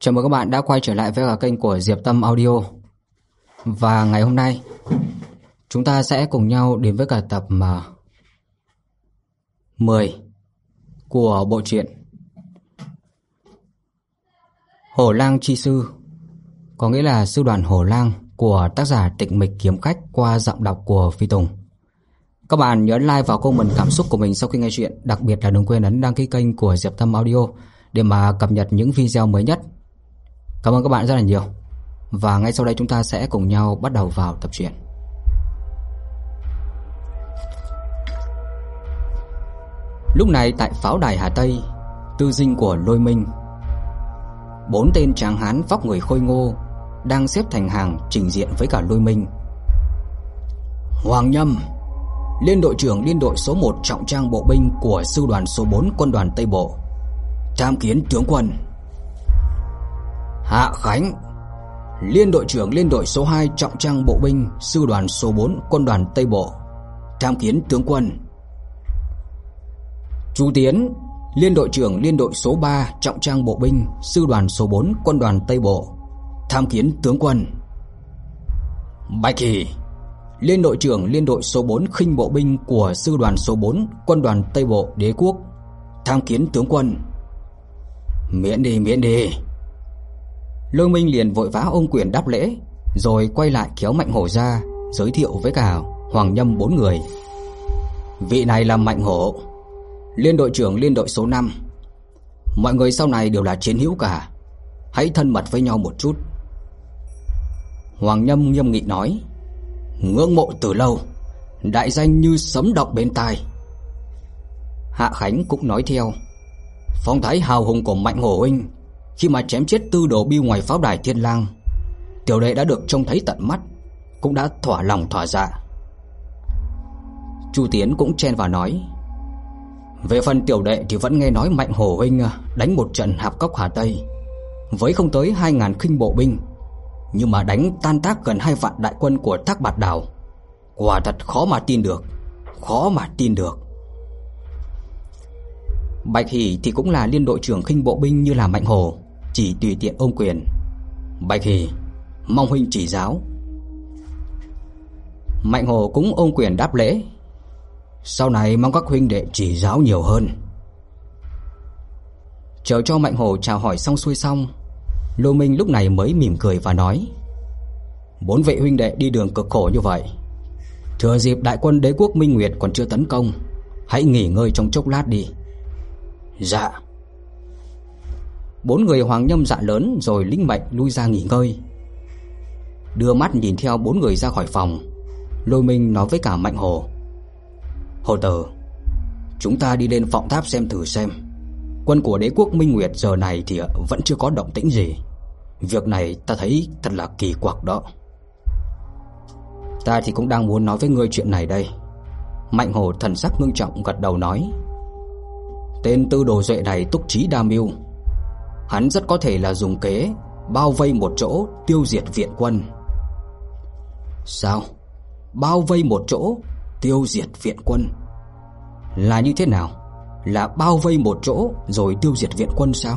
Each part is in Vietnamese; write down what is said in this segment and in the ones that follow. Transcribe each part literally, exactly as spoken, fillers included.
Chào mừng các bạn đã quay trở lại với cả kênh của Diệp Tâm Audio. Và ngày hôm nay chúng ta sẽ cùng nhau đến với cả tập mà mười của bộ truyện Hổ Lang Chi Sư, có nghĩa là sư đoàn Hổ Lang của tác giả Tịch Mịch Kiếm Khách qua giọng đọc của Phi Tùng. Các bạn nhớ like vào comment cảm xúc của mình sau khi nghe chuyện, đặc biệt là đừng quên ấn đăng ký kênh của Diệp Tâm Audio để mà cập nhật những video mới nhất. Cảm ơn các bạn rất là nhiều. Và ngay sau đây chúng ta sẽ cùng nhau bắt đầu vào tập truyện. Lúc này tại pháo đài Hà Tây, tư dinh của Lôi Minh, bốn tên tráng hán vóc người khôi ngô đang xếp thành hàng trình diện với cả Lôi Minh. Hoàng Nhâm, liên đội trưởng liên đội số một trọng trang bộ binh của sư đoàn số bốn quân đoàn Tây Bộ, tham kiến tướng quân. Hạ Khánh, liên đội trưởng liên đội số hai trọng trang bộ binh sư đoàn số bốn quân đoàn Tây Bộ, tham kiến tướng quân. Chu Tiến, liên đội trưởng liên đội số ba trọng trang bộ binh sư đoàn số bốn quân đoàn Tây Bộ, tham kiến tướng quân. Bạch Hỷ, liên đội trưởng liên đội số bốn khinh bộ binh của sư đoàn số bốn quân đoàn Tây Bộ Đế Quốc, tham kiến tướng quân. Miễn đi, miễn đi. Lôi Minh liền vội vã ôm quyền đáp lễ, rồi quay lại kéo Mạnh Hổ ra, giới thiệu với cả Hoàng Nhâm bốn người. Vị này là Mạnh Hổ, liên đội trưởng liên đội số năm. Mọi người sau này đều là chiến hữu cả, hãy thân mật với nhau một chút. Hoàng Nhâm nghiêm nghị nói, ngưỡng mộ từ lâu, đại danh như sấm động bên tai. Hạ Khánh cũng nói theo, phong thái hào hùng của Mạnh Hổ huynh khi mà chém chết tư đồ Biêu ngoài pháo đài Thiên Lang, tiểu đệ đã được trông thấy tận mắt, cũng đã thỏa lòng thỏa dạ. Chu Tiến cũng chen vào nói, về phần tiểu đệ thì vẫn nghe nói Mạnh Hổ huynh đánh một trận Hạp Cốc Hà Tây với không tới hai ngàn khinh bộ binh, nhưng mà đánh tan tác gần hai vạn đại quân của Thác Bạt Đảo, quả thật khó mà tin được, khó mà tin được. Bạch Hỷ thì cũng là liên đội trưởng khinh bộ binh như là Mạnh Hổ, chỉ tùy tiện ôm quyền. Bạch Hỷ, mong huynh chỉ giáo. Mạnh Hổ cũng ôm quyền đáp lễ, sau này mong các huynh đệ chỉ giáo nhiều hơn. Chờ cho Mạnh Hổ chào hỏi xong xuôi xong, Lô Minh lúc này mới mỉm cười và nói, bốn vị huynh đệ đi đường cực khổ như vậy, thừa dịp đại quân Đế Quốc Minh Nguyệt còn chưa tấn công, hãy nghỉ ngơi trong chốc lát đi. Dạ. Bốn người Hoàng Nhâm dạ lớn rồi lĩnh mệnh lui ra nghỉ ngơi. Đưa mắt nhìn theo bốn người ra khỏi phòng, Lôi Minh nói với cả Mạnh Hổ, Hổ tử, chúng ta đi lên Vọng Tháp xem thử xem. Quân của Đế Quốc Minh Nguyệt giờ này thì vẫn chưa có động tĩnh gì. Việc này ta thấy thật là kỳ quặc đó. Ta thì cũng đang muốn nói với ngươi chuyện này đây. Mạnh Hổ thần sắc ngưng trọng gật đầu nói, tên Tư Đồ Duệ này túc trí đa mưu, hắn rất có thể là dùng kế bao vây một chỗ tiêu diệt viện quân. Sao? Bao vây một chỗ tiêu diệt viện quân là như thế nào? Là bao vây một chỗ rồi tiêu diệt viện quân sao?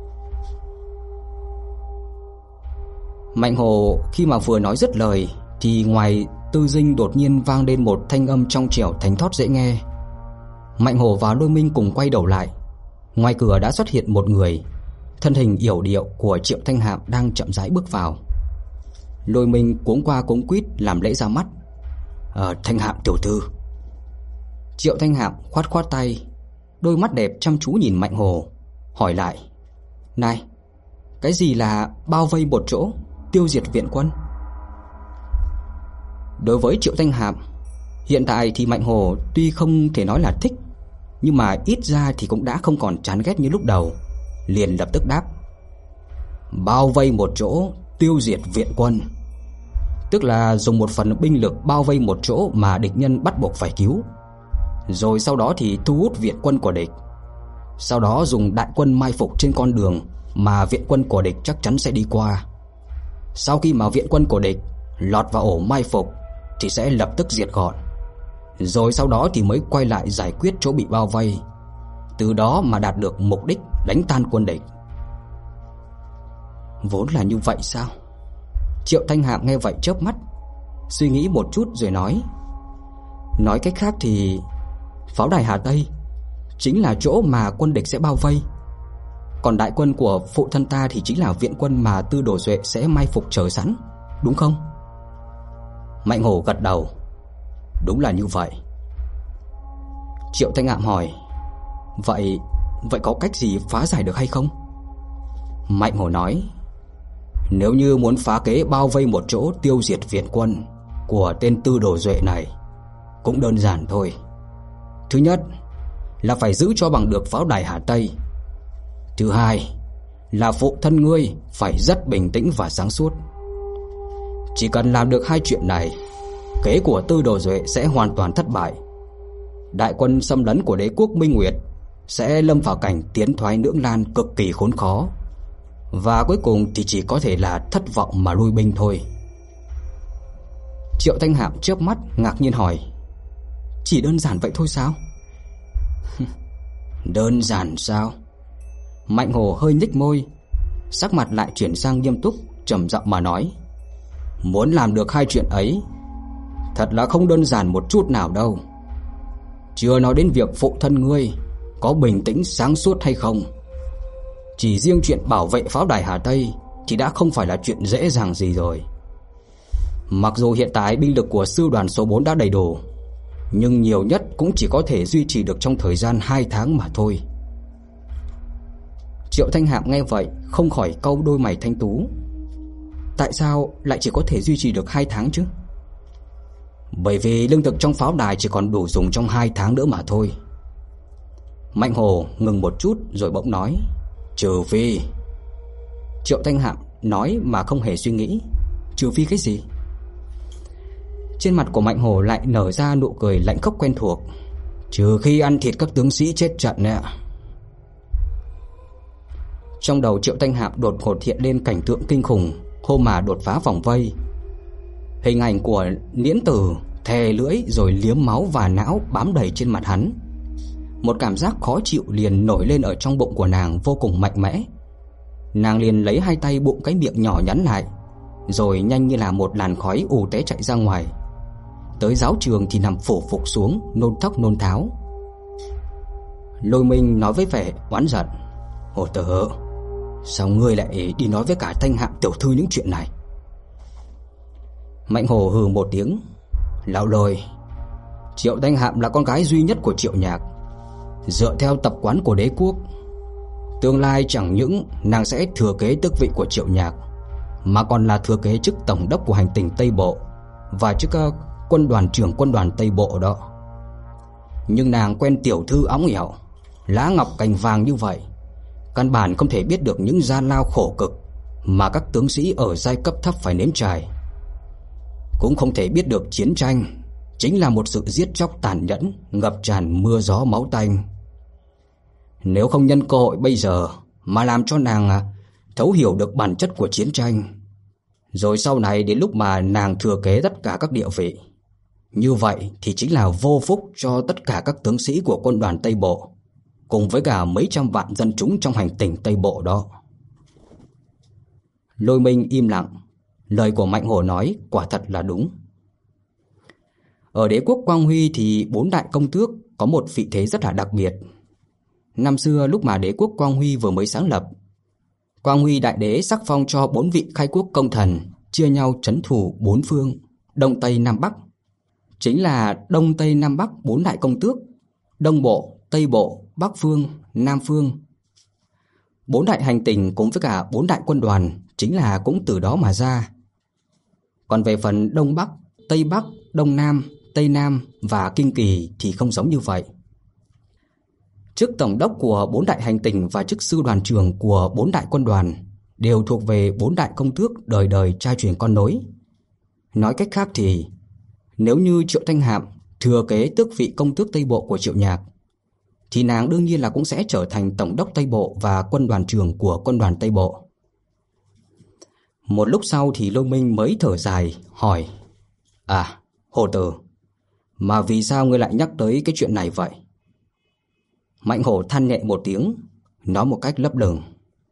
Mạnh Hổ khi mà vừa nói dứt lời thì ngoài tư dinh đột nhiên vang lên một thanh âm trong trẻo thánh thót dễ nghe. Mạnh Hổ và Lôi Minh cùng quay đầu lại. Ngoài cửa đã xuất hiện một người, thân hình yểu điệu của Triệu Thanh Hạm đang chậm rãi bước vào. Lôi Minh cuống qua cuống quýt làm lễ ra mắt. Ờ, Thanh Hạm tiểu thư. Triệu Thanh Hạm khoát khoát tay, đôi mắt đẹp chăm chú nhìn Mạnh Hổ, hỏi lại, này, cái gì là bao vây một chỗ tiêu diệt viện quân? Đối với Triệu Thanh Hạm, hiện tại thì Mạnh Hổ tuy không thể nói là thích, nhưng mà ít ra thì cũng đã không còn chán ghét như lúc đầu. Liền lập tức đáp, bao vây một chỗ tiêu diệt viện quân, tức là dùng một phần binh lực bao vây một chỗ mà địch nhân bắt buộc phải cứu, rồi sau đó thì thu hút viện quân của địch. Sau đó dùng đại quân mai phục trên con đường mà viện quân của địch chắc chắn sẽ đi qua. Sau khi mà viện quân của địch lọt vào ổ mai phục thì sẽ lập tức diệt gọn, rồi sau đó thì mới quay lại giải quyết chỗ bị bao vây, từ đó mà đạt được mục đích đánh tan quân địch. Vốn là như vậy sao? Triệu Thanh Hạm nghe vậy chớp mắt, suy nghĩ một chút rồi nói: Nói cách khác thì pháo đài Hà Tây chính là chỗ mà quân địch sẽ bao vây, còn đại quân của phụ thân ta thì chính là viện quân mà Tư Đồ Duệ sẽ mai phục chờ sẵn, đúng không? Mạnh Hổ gật đầu: Đúng là như vậy. Triệu Thanh Hạm hỏi: Vậy Vậy có cách gì phá giải được hay không? Mạnh Hổ nói: Nếu như muốn phá kế bao vây một chỗ tiêu diệt viện quân của tên Tư Đồ Duệ này cũng đơn giản thôi. Thứ nhất là phải giữ cho bằng được pháo đài Hà Tây. Thứ hai là phụ thân ngươi phải rất bình tĩnh và sáng suốt. Chỉ cần làm được hai chuyện này, kế của Tư Đồ Duệ sẽ hoàn toàn thất bại. Đại quân xâm lấn của đế quốc Minh Nguyệt sẽ lâm vào cảnh tiến thoái lưỡng nan cực kỳ khốn khó, và cuối cùng thì chỉ có thể là thất vọng mà lui binh thôi. Triệu Thanh Hạm chớp mắt ngạc nhiên hỏi: Chỉ đơn giản vậy thôi sao? Đơn giản sao? Mạnh Hồ hơi nhếch môi, sắc mặt lại chuyển sang nghiêm túc, trầm giọng mà nói: Muốn làm được hai chuyện ấy thật là không đơn giản một chút nào đâu. Chưa nói đến việc phụ thân ngươi có bình tĩnh sáng suốt hay không, chỉ riêng chuyện bảo vệ pháo đài Hà Tây thì đã không phải là chuyện dễ dàng gì rồi. Mặc dù hiện tại binh lực của sư đoàn số bốn đã đầy đủ, nhưng nhiều nhất cũng chỉ có thể duy trì được trong thời gian hai tháng mà thôi. Triệu Thanh Hạm nghe vậy không khỏi cau đôi mày thanh tú. Tại sao lại chỉ có thể duy trì được hai tháng chứ? Bởi vì lương thực trong pháo đài chỉ còn đủ dùng trong hai tháng nữa mà thôi. Mạnh Hồ ngừng một chút rồi bỗng nói: Trừ phi. Triệu Thanh Hạm nói mà không hề suy nghĩ: Trừ phi cái gì? Trên mặt của Mạnh Hồ lại nở ra nụ cười lạnh khốc quen thuộc: Trừ khi ăn thịt các tướng sĩ chết trận nè. Trong đầu Triệu Thanh Hạm đột ngột hiện lên cảnh tượng kinh khủng hôm mà đột phá vòng vây. Hình ảnh của Niễn Tử thè lưỡi rồi liếm máu và não bám đầy trên mặt hắn. Một cảm giác khó chịu liền nổi lên ở trong bụng của nàng vô cùng mạnh mẽ. Nàng liền lấy hai tay bụng cái miệng nhỏ nhắn lại, rồi nhanh như là một làn khói ù té chạy ra ngoài. Tới giáo trường thì nằm phủ phục xuống, nôn thốc nôn tháo. Lôi Minh nói với vẻ oán giận: Hồ Tử, sao ngươi lại đi nói với cả Thanh Hạm tiểu thư những chuyện này? Mạnh Hồ hừ một tiếng: Lão Lôi, Triệu Thanh Hạm là con gái duy nhất của Triệu Nhạc. Dựa theo tập quán của đế quốc, tương lai chẳng những nàng sẽ thừa kế tước vị của Triệu Nhạc, mà còn là thừa kế chức tổng đốc của hành tinh Tây Bộ và chức uh, quân đoàn trưởng quân đoàn Tây Bộ đó. Nhưng nàng quen tiểu thư óng ẻo, lá ngọc cành vàng như vậy, căn bản không thể biết được những gian lao khổ cực mà các tướng sĩ ở giai cấp thấp phải nếm trải, cũng không thể biết được chiến tranh chính là một sự giết chóc tàn nhẫn, ngập tràn mưa gió máu tanh. Nếu không nhân cơ hội bây giờ mà làm cho nàng thấu hiểu được bản chất của chiến tranh, rồi sau này đến lúc mà nàng thừa kế tất cả các địa vị, như vậy thì chính là vô phúc cho tất cả các tướng sĩ của quân đoàn Tây Bộ, cùng với cả mấy trăm vạn dân chúng trong hành tinh Tây Bộ đó. Lôi Minh im lặng. Lời của Mạnh Hổ nói quả thật là đúng. Ở đế quốc Quang Huy thì bốn đại công tước có một vị thế rất là đặc biệt. Năm xưa lúc mà đế quốc Quang Huy vừa mới sáng lập, Quang Huy đại đế sắc phong cho bốn vị khai quốc công thần chia nhau trấn thủ bốn phương Đông Tây Nam Bắc. Chính là Đông Tây Nam Bắc bốn đại công tước, Đông Bộ, Tây Bộ, Bắc Phương, Nam Phương. Bốn đại hành tinh cùng với cả bốn đại quân đoàn chính là cũng từ đó mà ra. Còn về phần Đông Bắc, Tây Bắc, Đông Nam, Tây Nam và Kinh Kỳ thì không giống như vậy. Chức tổng đốc của bốn đại hành tinh và chức sư đoàn trưởng của bốn đại quân đoàn đều thuộc về bốn đại công tước đời đời trai truyền con nối. Nói cách khác thì nếu như Triệu Thanh Hạm thừa kế tước vị công tước Tây Bộ của Triệu Nhạc, thì nàng đương nhiên là cũng sẽ trở thành tổng đốc Tây Bộ và quân đoàn trưởng của quân đoàn Tây Bộ. Một lúc sau thì Lôi Minh mới thở dài hỏi: À, Hồ Tử, mà vì sao ngươi lại nhắc tới cái chuyện này vậy? Mạnh Hổ than nhẹ một tiếng, nói một cách lấp lửng: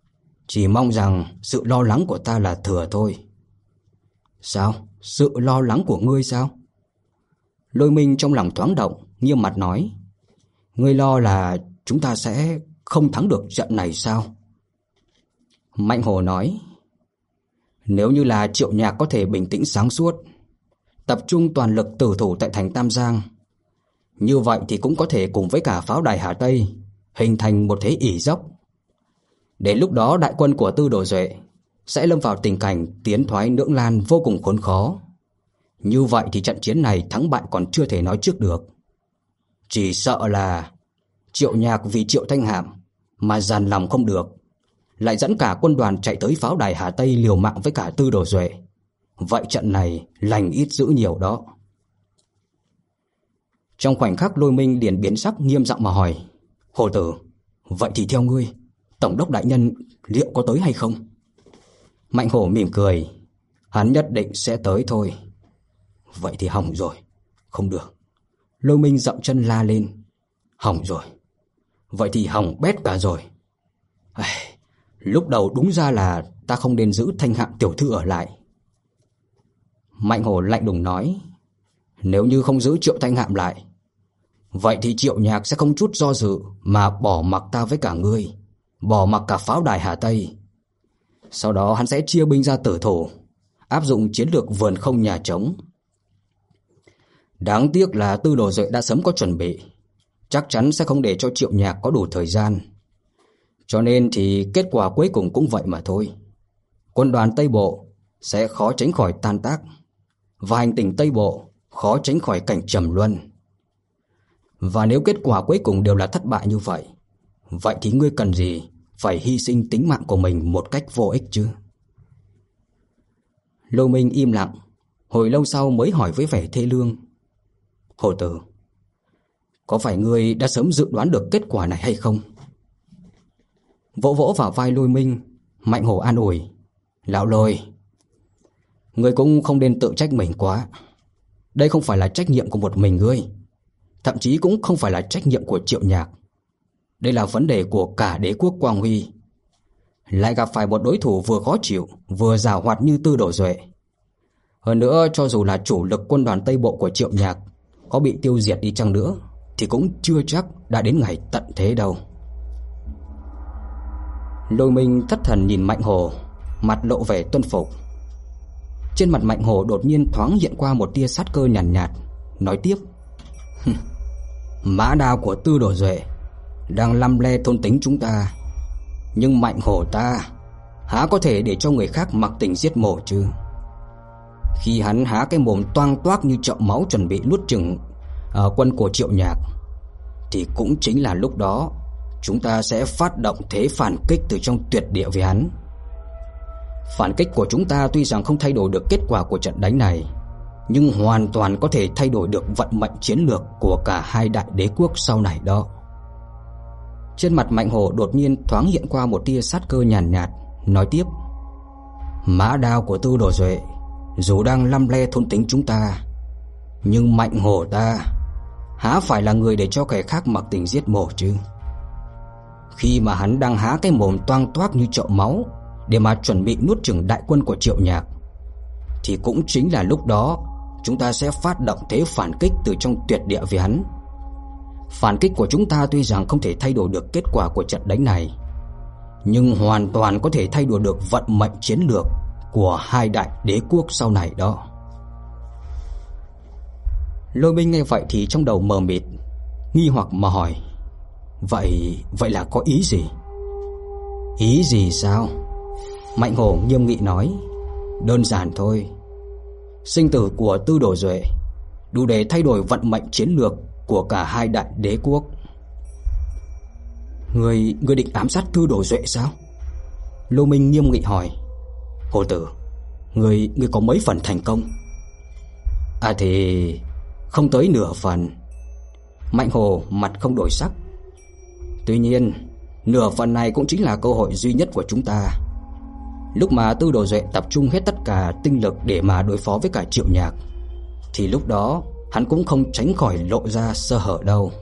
Chỉ mong rằng sự lo lắng của ta là thừa thôi. Sao? Sự lo lắng của ngươi sao? Lôi Minh trong lòng thoáng động, nghiêm mặt nói. Ngươi lo là chúng ta sẽ không thắng được trận này sao? Mạnh Hổ nói. Nếu như là Triệu Nhạc có thể bình tĩnh sáng suốt, tập trung toàn lực tử thủ tại thành Tam Giang, như vậy thì cũng có thể cùng với cả pháo đài Hà Tây hình thành một thế ỷ dốc. Đến lúc đó đại quân của Tư Đồ Duệ sẽ lâm vào tình cảnh tiến thoái lưỡng lan vô cùng khốn khó. Như vậy thì trận chiến này thắng bại còn chưa thể nói trước được. Chỉ sợ là Triệu Nhạc vì Triệu Thanh Hạm mà dằn lòng không được, lại dẫn cả quân đoàn chạy tới pháo đài Hà Tây liều mạng với cả Tư Đồ Duệ. Vậy trận này lành ít dữ nhiều đó. Trong khoảnh khắc Lôi Minh liền biến sắc, nghiêm giọng mà hỏi. Hổ tử, vậy thì theo ngươi, Tổng đốc đại nhân liệu có tới hay không? Mạnh Hổ mỉm cười. Hắn nhất định sẽ tới thôi. Vậy thì hỏng rồi. Không được. Lôi Minh dậm chân la lên. Hỏng rồi. Vậy thì hỏng bét cả rồi. À, lúc đầu đúng ra là ta không nên giữ Thanh Hạm tiểu thư ở lại. Mạnh Hổ lạnh lùng nói. Nếu như không giữ Triệu Thanh Hạm lại, vậy thì Triệu Nhạc sẽ không chút do dự mà bỏ mặc ta với cả ngươi, bỏ mặc cả pháo đài Hà Tây. Sau đó hắn sẽ chia binh ra tử thủ, áp dụng chiến lược vườn không nhà trống. Đáng tiếc là Tư Đồ Duệ đã sớm có chuẩn bị, chắc chắn sẽ không để cho Triệu Nhạc có đủ thời gian. Cho nên thì kết quả cuối cùng cũng vậy mà thôi. Quân đoàn Tây Bộ sẽ khó tránh khỏi tan tác, và hành tinh Tây Bộ khó tránh khỏi cảnh trầm luân. Và nếu kết quả cuối cùng đều là thất bại như vậy, vậy thì ngươi cần gì phải hy sinh tính mạng của mình một cách vô ích chứ? Lô Minh im lặng, hồi lâu sau mới hỏi với vẻ thê lương. Hổ tử, có phải ngươi đã sớm dự đoán được kết quả này hay không? Vỗ vỗ vào vai Lôi Minh, Mạnh Hổ an ủi. Lão Lôi, ngươi cũng không nên tự trách mình quá. Đây không phải là trách nhiệm của một mình ngươi, thậm chí cũng không phải là trách nhiệm của Triệu Nhạc. Đây là vấn đề của cả đế quốc Quang Huy. Lại gặp phải một đối thủ vừa khó chịu vừa giàu hoạt như Tư Đồ Duệ. Hơn nữa, cho dù là chủ lực quân đoàn Tây Bộ của Triệu Nhạc có bị tiêu diệt đi chăng nữa, thì cũng chưa chắc đã đến ngày tận thế đâu. Lôi Minh thất thần nhìn Mạnh Hổ, mặt lộ vẻ tuân phục. Trên mặt Mạnh Hổ đột nhiên thoáng hiện qua một tia sát cơ nhàn nhạt, nhạt, nói tiếp. Mã đao của Tư Đồ Duệ đang lăm le thôn tính chúng ta, nhưng Mạnh Hổ ta há có thể để cho người khác mặc tình giết mổ chứ? Khi hắn há cái mồm toang toác như chậu máu chuẩn bị nuốt chửng uh, quân của Triệu Nhạc, thì cũng chính là lúc đó chúng ta sẽ phát động thế phản kích từ trong tuyệt địa với hắn. Phản kích của chúng ta tuy rằng không thay đổi được kết quả của trận đánh này, nhưng hoàn toàn có thể thay đổi được vận mệnh chiến lược của cả hai đại đế quốc sau này đó. Trên mặt Mạnh Hổ đột nhiên thoáng hiện qua một tia sát cơ nhàn nhạt, nhạt, nói tiếp. Mã đao của Tư Đồ Duệ dù đang lăm le thôn tính chúng ta, nhưng Mạnh Hổ ta há phải là người để cho kẻ khác mặc tình giết mổ chứ? Khi mà hắn đang há cái mồm toang toác như chậu máu để mà chuẩn bị nuốt chửng đại quân của Triệu Nhạc, thì cũng chính là lúc đó chúng ta sẽ phát động thế phản kích từ trong tuyệt địa với hắn. Phản kích của chúng ta tuy rằng không thể thay đổi được kết quả của trận đánh này, nhưng hoàn toàn có thể thay đổi được vận mệnh chiến lược của hai đại đế quốc sau này đó. Lôi Minh nghe vậy thì trong đầu mờ mịt, nghi hoặc mà hỏi. Vậy, vậy là có ý gì? Ý gì sao? Mạnh Hổ nghiêm nghị nói. Đơn giản thôi. Sinh tử của Tư Đồ Duệ đủ để thay đổi vận mệnh chiến lược của cả hai đại đế quốc. Người, người định ám sát Tư Đồ Duệ sao? Lô Minh nghiêm nghị hỏi. Hổ tử, Người, người có mấy phần thành công? À thì không tới nửa phần. Mạnh Hổ mặt không đổi sắc. Tuy nhiên, nửa phần này cũng chính là cơ hội duy nhất của chúng ta. Lúc mà Tư Đồ Duệ tập trung hết tất cả tinh lực để mà đối phó với cả Triệu Nhạc, thì lúc đó hắn cũng không tránh khỏi lộ ra sơ hở đâu.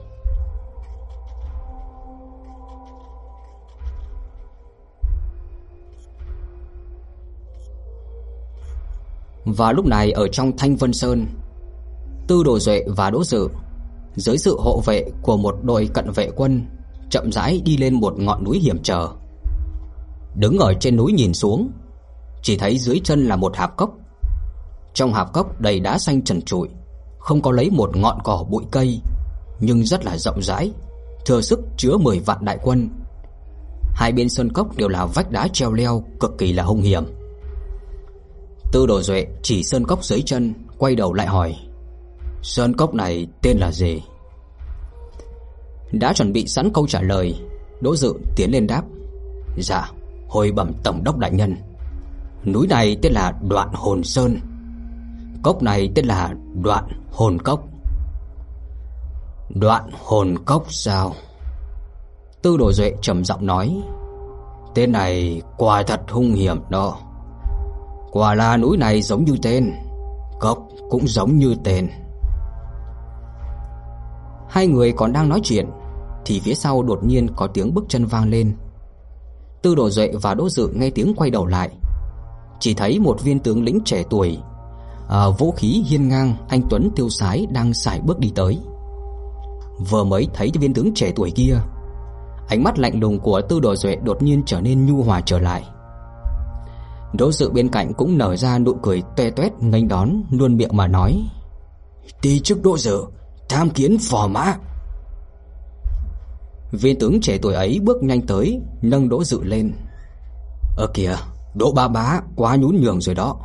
Và lúc này ở trong Thanh Vân Sơn, Tư Đồ Duệ và Đỗ Dự dưới sự hộ vệ của một đội cận vệ quân chậm rãi đi lên một ngọn núi hiểm trở. Đứng ở trên núi nhìn xuống, chỉ thấy dưới chân là một hạp cốc. Trong hạp cốc đầy đá xanh trần trụi, không có lấy một ngọn cỏ bụi cây, nhưng rất là rộng rãi, thừa sức chứa mười vạn đại quân. Hai bên sơn cốc đều là vách đá treo leo, cực kỳ là hung hiểm. Tư Đồ Duệ chỉ sơn cốc dưới chân, quay đầu lại hỏi: "Sơn cốc này tên là gì?" Đã chuẩn bị sẵn câu trả lời, Đỗ Dự tiến lên đáp: "Dạ, hồi bẩm tổng đốc đại nhân, núi này tên là Đoạn Hồn Sơn, cốc này tên là Đoạn Hồn Cốc." "Đoạn Hồn Cốc sao?" Tư Đồ Duệ trầm giọng nói: "Tên này quả thật hung hiểm đó. Quả là núi này giống như tên, cốc cũng giống như tên." Hai người còn đang nói chuyện thì phía sau đột nhiên có tiếng bước chân vang lên. Tư Đồ Duệ và Đỗ Dự nghe tiếng quay đầu lại, chỉ thấy một viên tướng lĩnh trẻ tuổi, à, vũ khí hiên ngang, anh tuấn tiêu sái đang sải bước đi tới. Vừa mới thấy viên tướng trẻ tuổi kia, ánh mắt lạnh lùng của Tư Đồ Duệ đột nhiên trở nên nhu hòa trở lại. Đỗ Dự bên cạnh cũng nở ra nụ cười toe toét nghênh đón, luôn miệng mà nói: "Ti chức Đỗ Dự, tham kiến phò mã." Viên tướng trẻ tuổi ấy bước nhanh tới, nâng Đỗ Dự lên: "Ơ kìa, Đỗ bá bá quá nhún nhường rồi đó."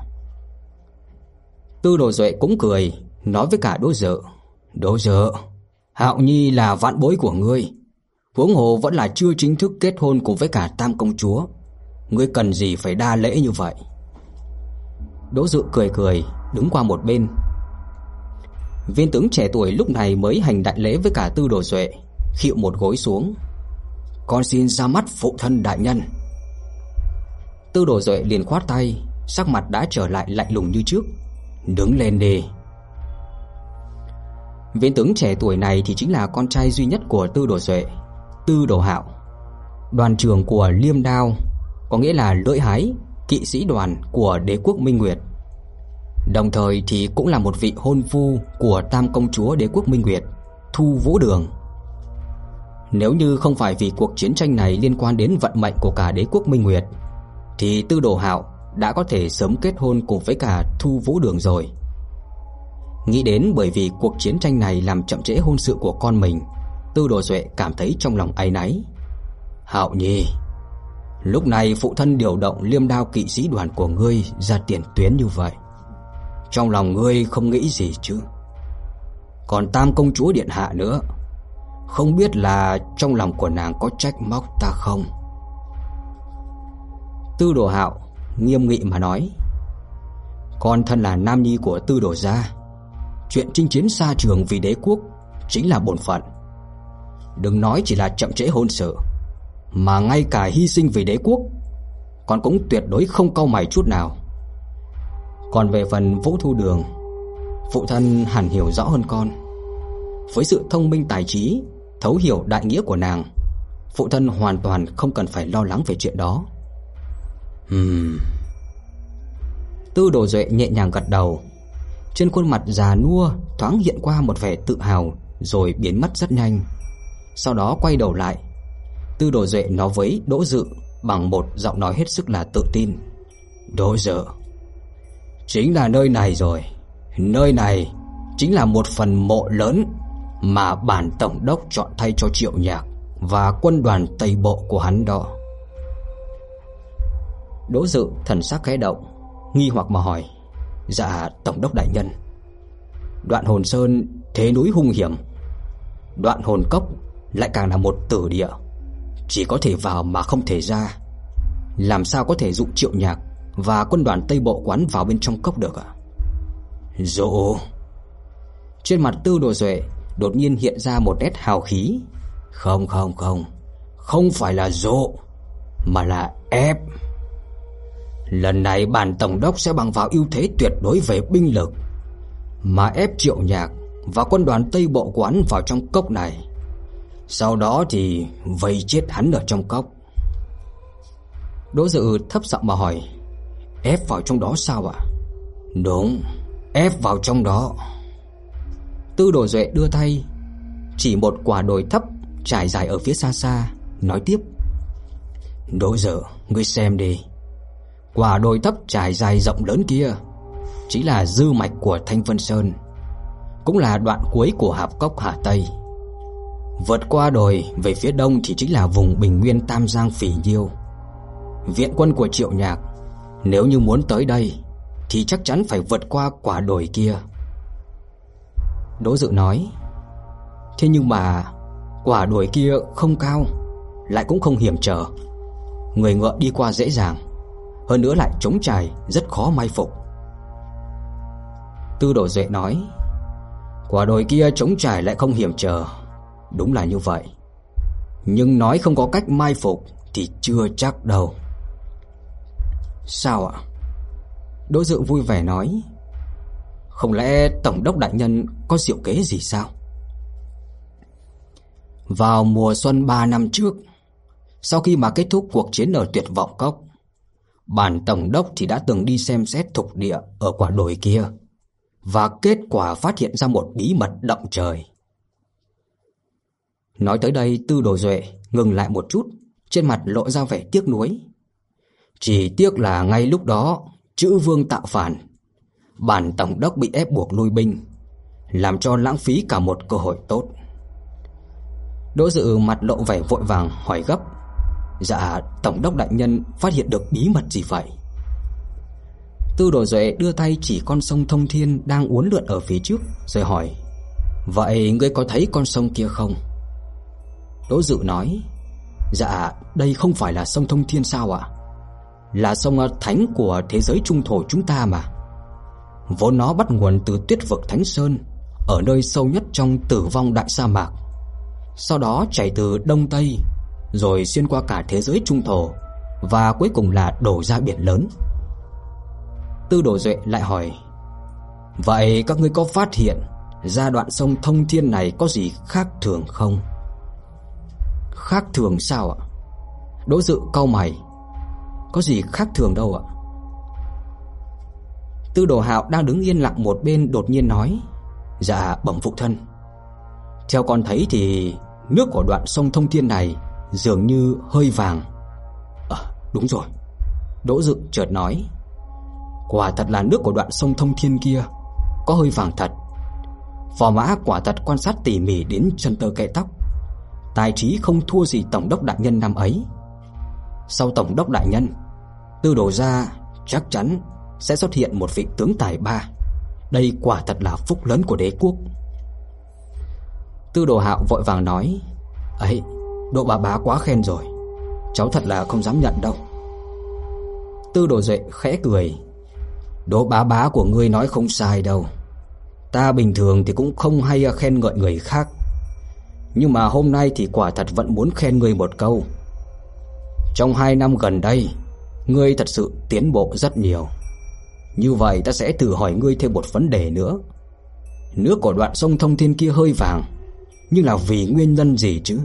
Tư Đồ Duệ cũng cười, nói với cả Đỗ Dự: "Đỗ Dự, Hạo Nhi là vạn bối của ngươi, huống hồ vẫn là chưa chính thức kết hôn cùng với cả Tam công chúa, ngươi cần gì phải đa lễ như vậy." Đỗ Dự cười cười, đứng qua một bên. Viên tướng trẻ tuổi lúc này mới hành đại lễ với cả Tư Đồ Duệ, khịu một gối xuống: "Con xin ra mắt phụ thân đại nhân." Tư Đồ Duệ liền khoát tay, sắc mặt đã trở lại lạnh lùng như trước: "Đứng lên đi." Viên tướng trẻ tuổi này thì chính là con trai duy nhất của Tư Đồ Duệ, Tư Đồ Hạo, đoàn trưởng của Liêm Đao, có nghĩa là lưỡi hái, kỵ sĩ đoàn của đế quốc Minh Nguyệt. Đồng thời thì cũng là một vị hôn phu của Tam công chúa đế quốc Minh Nguyệt, Thu Vũ Đường. Nếu như không phải vì cuộc chiến tranh này liên quan đến vận mệnh của cả đế quốc Minh Nguyệt, thì Tư Đồ Hạo đã có thể sớm kết hôn cùng với cả Thu Vũ Đường rồi. Nghĩ đến bởi vì cuộc chiến tranh này làm chậm trễ hôn sự của con mình, Tư Đồ Duệ cảm thấy trong lòng áy náy. "Hạo Nhi, lúc này phụ thân điều động Liêm Đao kỵ sĩ đoàn của ngươi ra tiền tuyến như vậy, trong lòng ngươi không nghĩ gì chứ? Còn Tam công chúa điện hạ nữa, không biết là trong lòng của nàng có trách móc ta không?" Tư Đồ Hạo nghiêm nghị mà nói: "Con thân là nam nhi của Tư Đồ gia, chuyện chinh chiến xa trường vì đế quốc chính là bổn phận. Đừng nói chỉ là chậm trễ hôn sự, mà ngay cả hy sinh vì đế quốc, con cũng tuyệt đối không cau mày chút nào. Còn về phần Vũ Thu Đường, phụ thân hẳn hiểu rõ hơn con. Với sự thông minh tài trí, thấu hiểu đại nghĩa của nàng, phụ thân hoàn toàn không cần phải lo lắng về chuyện đó." Ừm. Tư Đồ Duệ nhẹ nhàng gật đầu, trên khuôn mặt già nua thoáng hiện qua một vẻ tự hào rồi biến mất rất nhanh. Sau đó quay đầu lại, Tư Đồ Duệ nói với Đỗ Dự bằng một giọng nói hết sức là tự tin: "Đỗ Dự, chính là nơi này rồi. Nơi này chính là một phần mộ lớn mà bản tổng đốc chọn thay cho Triệu Nhạc và quân đoàn Tây Bộ của hắn đó." Đỗ Dự thần sắc khẽ động, nghi hoặc mà hỏi: "Dạ tổng đốc đại nhân, Đoạn Hồn Sơn thế núi hung hiểm, Đoạn Hồn Cốc lại càng là một tử địa, chỉ có thể vào mà không thể ra, làm sao có thể dụ Triệu Nhạc và quân đoàn Tây Bộ quán vào bên trong cốc được ạ?" Dụ. Trên mặt Tư Đồ Duệ đột nhiên hiện ra một nét hào khí. "Không không không, không phải là dụ, mà là ép. Lần này bản tổng đốc sẽ bằng vào ưu thế tuyệt đối về binh lực mà ép Triệu Nhạc và quân đoàn Tây Bộ quán vào trong cốc này, sau đó thì vây chết hắn ở trong cốc." Đỗ Dự thấp giọng mà hỏi: "Ép vào trong đó sao ạ?" Đúng, ép vào trong đó. Tư Đồ Duệ đưa tay chỉ một quả đồi thấp trải dài ở phía xa xa, nói tiếp: Đỗ Dự, ngươi xem đi. Quả đồi thấp trải dài rộng lớn kia chính là dư mạch của Thanh Vân Sơn, cũng là đoạn cuối của Hạp Cốc Hà Tây. Vượt qua đồi về phía đông thì chính là vùng bình nguyên Tam Giang Phỉ Nhiêu. Viện quân của Triệu Nhạc nếu như muốn tới đây thì chắc chắn phải vượt qua quả đồi kia. Đỗ Dự nói: Thế nhưng mà quả đồi kia không cao, lại cũng không hiểm trở, người ngựa đi qua dễ dàng, hơn nữa lại trống trải, rất khó mai phục. Tư Đồ Duệ nói: Quả đồi kia trống trải lại không hiểm trở, đúng là như vậy, nhưng nói không có cách mai phục thì chưa chắc đâu. Sao ạ? Đỗ Dự vui vẻ nói: Không lẽ Tổng đốc đại nhân có diệu kế gì sao? Vào mùa xuân ba năm trước, sau khi mà kết thúc cuộc chiến ở Tuyệt Vọng Cốc, bản tổng đốc thì đã từng đi xem xét thục địa ở quả đồi kia, và kết quả phát hiện ra một bí mật động trời. Nói tới đây, Tư Đồ Duệ ngừng lại một chút, trên mặt lộ ra vẻ tiếc nuối. Chỉ tiếc là ngay lúc đó Chữ Vương tạo phản, bản tổng đốc bị ép buộc lui binh, làm cho lãng phí cả một cơ hội tốt. Đỗ Dự mặt lộ vẻ vội vàng hỏi gấp: Dạ, tổng đốc đại nhân phát hiện được bí mật gì vậy? Tư Đồ Duệ đưa tay chỉ con sông Thông Thiên đang uốn lượn ở phía trước, rồi hỏi: Vậy ngươi có thấy con sông kia không? Đỗ Dự nói: Dạ, đây không phải là sông Thông Thiên sao ạ? Là sông thánh của thế giới trung thổ chúng ta mà. Vốn nó bắt nguồn từ Tuyết vực Thánh Sơn, ở nơi sâu nhất trong Tử Vong đại sa mạc, sau đó chảy từ đông tây, rồi xuyên qua cả thế giới trung thổ, và cuối cùng là đổ ra biển lớn. Tư Đồ Duệ lại hỏi: Vậy các ngươi có phát hiện ra đoạn sông Thông Thiên này có gì khác thường không? Khác thường sao ạ? Đỗ Dự cau mày: Có gì khác thường đâu ạ? Tư Đồ Hạo đang đứng yên lặng một bên đột nhiên nói: Dạ bẩm phụ thân, theo con thấy thì nước của đoạn sông Thông Thiên này dường như hơi vàng. À, đúng rồi. Đỗ Dự chợt nói: Quả thật là nước của đoạn sông Thông Thiên kia có hơi vàng thật. Phò mã quả thật quan sát tỉ mỉ đến chân tơ kẽ tóc, tài trí không thua gì tổng đốc đại nhân năm ấy. Sau tổng đốc đại nhân, Tư Đồ gia chắc chắn sẽ xuất hiện một vị tướng tài ba. Đây quả thật là phúc lớn của đế quốc. Tư Đồ Hạo vội vàng nói: Ấy, Đỗ bá bá quá khen rồi, cháu thật là không dám nhận đâu. Tư Đồ Duệ khẽ cười: Đỗ bá bá của ngươi nói không sai đâu. Ta bình thường thì cũng không hay khen ngợi người khác, nhưng mà hôm nay thì quả thật vẫn muốn khen ngươi một câu. Trong hai năm gần đây, ngươi thật sự tiến bộ rất nhiều. Như vậy ta sẽ thử hỏi ngươi thêm một vấn đề nữa. Nước của đoạn sông Thông Thiên kia hơi vàng, nhưng là vì nguyên nhân gì chứ?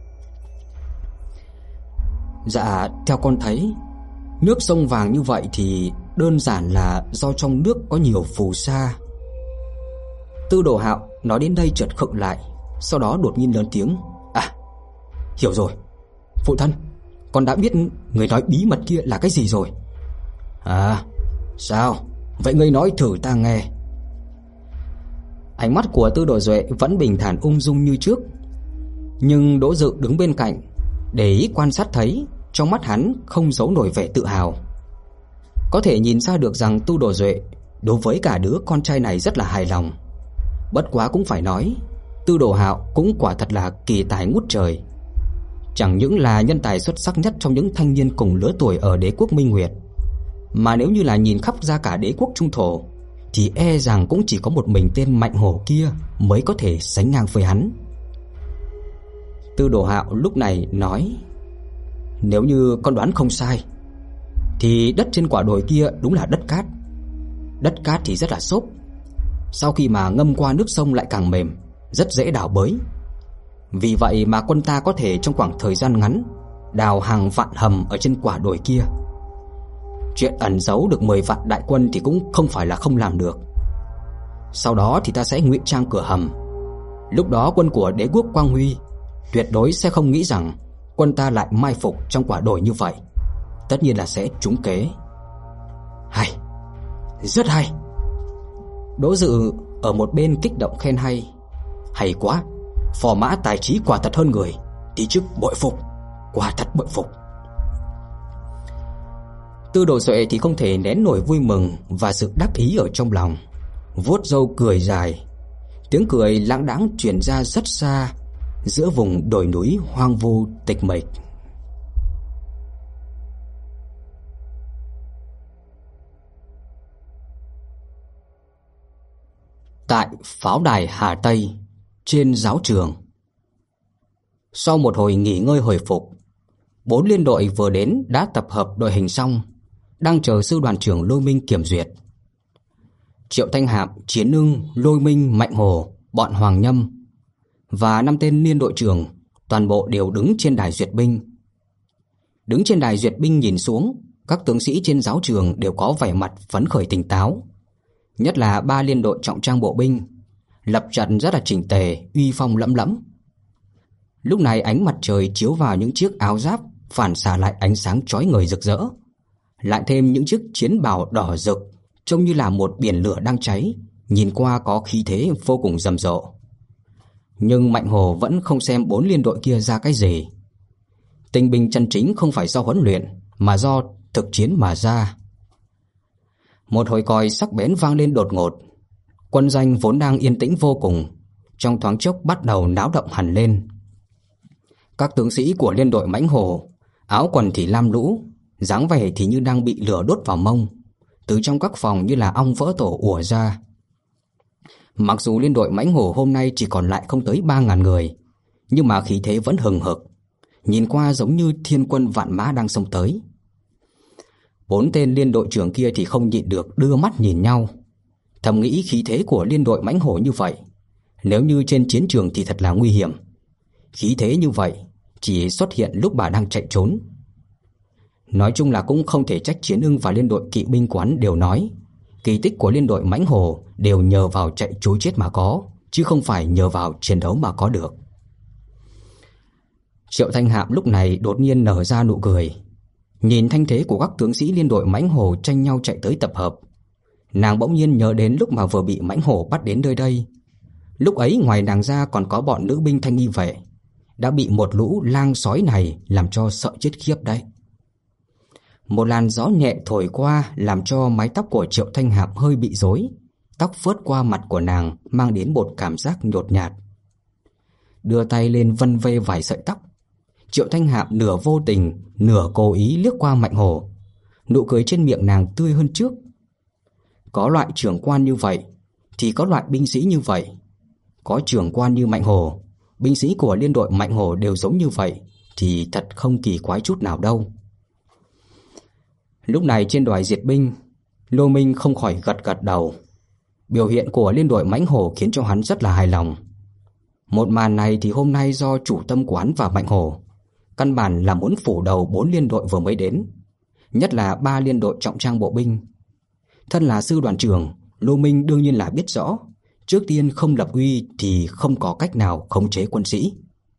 Dạ, theo con thấy, nước sông vàng như vậy thì đơn giản là do trong nước có nhiều phù sa. Tư Đồ Hạo nói đến đây chợt khựng lại, sau đó đột nhiên lớn tiếng: À, hiểu rồi, phụ thân, con đã biết người nói bí mật kia là cái gì rồi. À, sao? Vậy ngươi nói thử ta nghe. Ánh mắt của Tư Đồ Duệ vẫn bình thản ung dung như trước, nhưng Đỗ Dự đứng bên cạnh để ý quan sát thấy trong mắt hắn không giấu nổi vẻ tự hào. Có thể nhìn ra được rằng Tư Đồ Duệ đối với cả đứa con trai này rất là hài lòng. Bất quá cũng phải nói, Tư Đồ Hạo cũng quả thật là kỳ tài ngút trời. Chẳng những là nhân tài xuất sắc nhất trong những thanh niên cùng lứa tuổi ở đế quốc Minh Nguyệt, mà nếu như là nhìn khắp ra cả đế quốc trung thổ thì e rằng cũng chỉ có một mình tên Mạnh Hổ kia mới có thể sánh ngang với hắn. Tư Đồ Hạo lúc này nói: Nếu như con đoán không sai thì đất trên quả đồi kia đúng là đất cát. Đất cát thì rất là xốp, sau khi mà ngâm qua nước sông lại càng mềm, rất dễ đào bới. Vì vậy mà quân ta có thể trong khoảng thời gian ngắn đào hàng vạn hầm ở trên quả đồi kia. Chuyện ẩn giấu được mười vạn đại quân thì cũng không phải là không làm được. Sau đó thì ta sẽ ngụy trang cửa hầm. Lúc đó quân của đế quốc Quang Huy tuyệt đối sẽ không nghĩ rằng quân ta lại mai phục trong quả đồi như vậy. Tất nhiên là sẽ trúng kế. Hay, rất hay. Đỗ Dự ở một bên kích động khen hay. Hay quá, phò mã tài trí quả thật hơn người. Tí chức bội phục, quả thật bội phục. Tư Đồ Duệ thì không thể nén nổi vui mừng và sự đắc ý ở trong lòng, vuốt râu cười dài. Tiếng cười lãng đãng truyền ra rất xa, giữa vùng đồi núi hoang vu tịch mịch. Tại pháo đài Hà Tây, trên giáo trường. Sau một hồi nghỉ ngơi hồi phục, bốn liên đội vừa đến đã tập hợp đội hình xong, đang chờ sư đoàn trưởng Lôi Minh kiểm duyệt. Triệu Thanh Hạm, Chiến Ưng, Lôi Minh, Mạnh Hồ, bọn Hoàng Nhâm và năm tên liên đội trưởng toàn bộ đều đứng trên đài duyệt binh. Đứng trên đài duyệt binh nhìn xuống, các tướng sĩ trên giáo trường đều có vẻ mặt phấn khởi tỉnh táo. Nhất là ba liên đội trọng trang bộ binh, lập trận rất là chỉnh tề, uy phong lẫm lẫm. Lúc này ánh mặt trời chiếu vào những chiếc áo giáp, phản xạ lại ánh sáng chói ngời rực rỡ. Lại thêm những chiếc chiến bào đỏ rực, trông như là một biển lửa đang cháy, nhìn qua có khí thế vô cùng rầm rộ. Nhưng Mạnh Hồ vẫn không xem bốn liên đội kia ra cái gì. Tình binh chân chính không phải do huấn luyện, mà do thực chiến mà ra. Một hồi còi sắc bén vang lên đột ngột. Quân doanh vốn đang yên tĩnh vô cùng, trong thoáng chốc bắt đầu náo động hẳn lên. Các tướng sĩ của liên đội Mãnh Hồ, áo quần thì lam lũ, dáng vẻ thì như đang bị lửa đốt vào mông, từ trong các phòng như là ong vỡ tổ ùa ra. Mặc dù liên đội Mãnh Hồ hôm nay chỉ còn lại không tới ba ngàn người, nhưng mà khí thế vẫn hừng hực, nhìn qua giống như thiên quân vạn mã đang xông tới. Bốn tên liên đội trưởng kia thì không nhịn được đưa mắt nhìn nhau, thầm nghĩ khí thế của liên đội Mãnh Hổ như vậy, nếu như trên chiến trường thì thật là nguy hiểm. Khí thế như vậy chỉ xuất hiện lúc bà đang chạy trốn. Nói chung là cũng không thể trách Chiến Ưng và liên đội kỵ binh quán đều nói kỳ tích của liên đội Mãnh Hổ đều nhờ vào chạy trối chết mà có, chứ không phải nhờ vào chiến đấu mà có được. Triệu Thanh Hạm lúc này đột nhiên nở ra nụ cười. Nhìn thanh thế của các tướng sĩ liên đội Mãnh Hổ tranh nhau chạy tới tập hợp, nàng bỗng nhiên nhớ đến lúc mà vừa bị Mãnh Hổ bắt đến nơi đây. Lúc ấy ngoài nàng ra còn có bọn nữ binh thanh nghi vệ, đã bị một lũ lang sói này làm cho sợ chết khiếp đấy. Một làn gió nhẹ thổi qua làm cho mái tóc của Triệu Thanh Hạm hơi bị rối, tóc phớt qua mặt của nàng mang đến một cảm giác nhột nhạt. Đưa tay lên vân vê vài sợi tóc, Triệu Thanh Hạm nửa vô tình, nửa cố ý liếc qua Mạnh Hổ. Nụ cười trên miệng nàng tươi hơn trước. Có loại trưởng quan như vậy thì có loại binh sĩ như vậy. Có trưởng quan như Mạnh Hổ, binh sĩ của liên đội Mạnh Hổ đều giống như vậy, thì thật không kỳ quái chút nào đâu. Lúc này trên đài diệt binh, Lô Minh không khỏi gật gật đầu. Biểu hiện của liên đội Mãnh Hổ khiến cho hắn rất là hài lòng. Một màn này thì hôm nay do chủ tâm quán và Mạnh Hổ căn bản là muốn phủ đầu bốn liên đội vừa mới đến, nhất là ba liên đội trọng trang bộ binh. Thân là sư đoàn trưởng, Lô Minh đương nhiên là biết rõ, trước tiên không lập uy thì không có cách nào khống chế quân sĩ.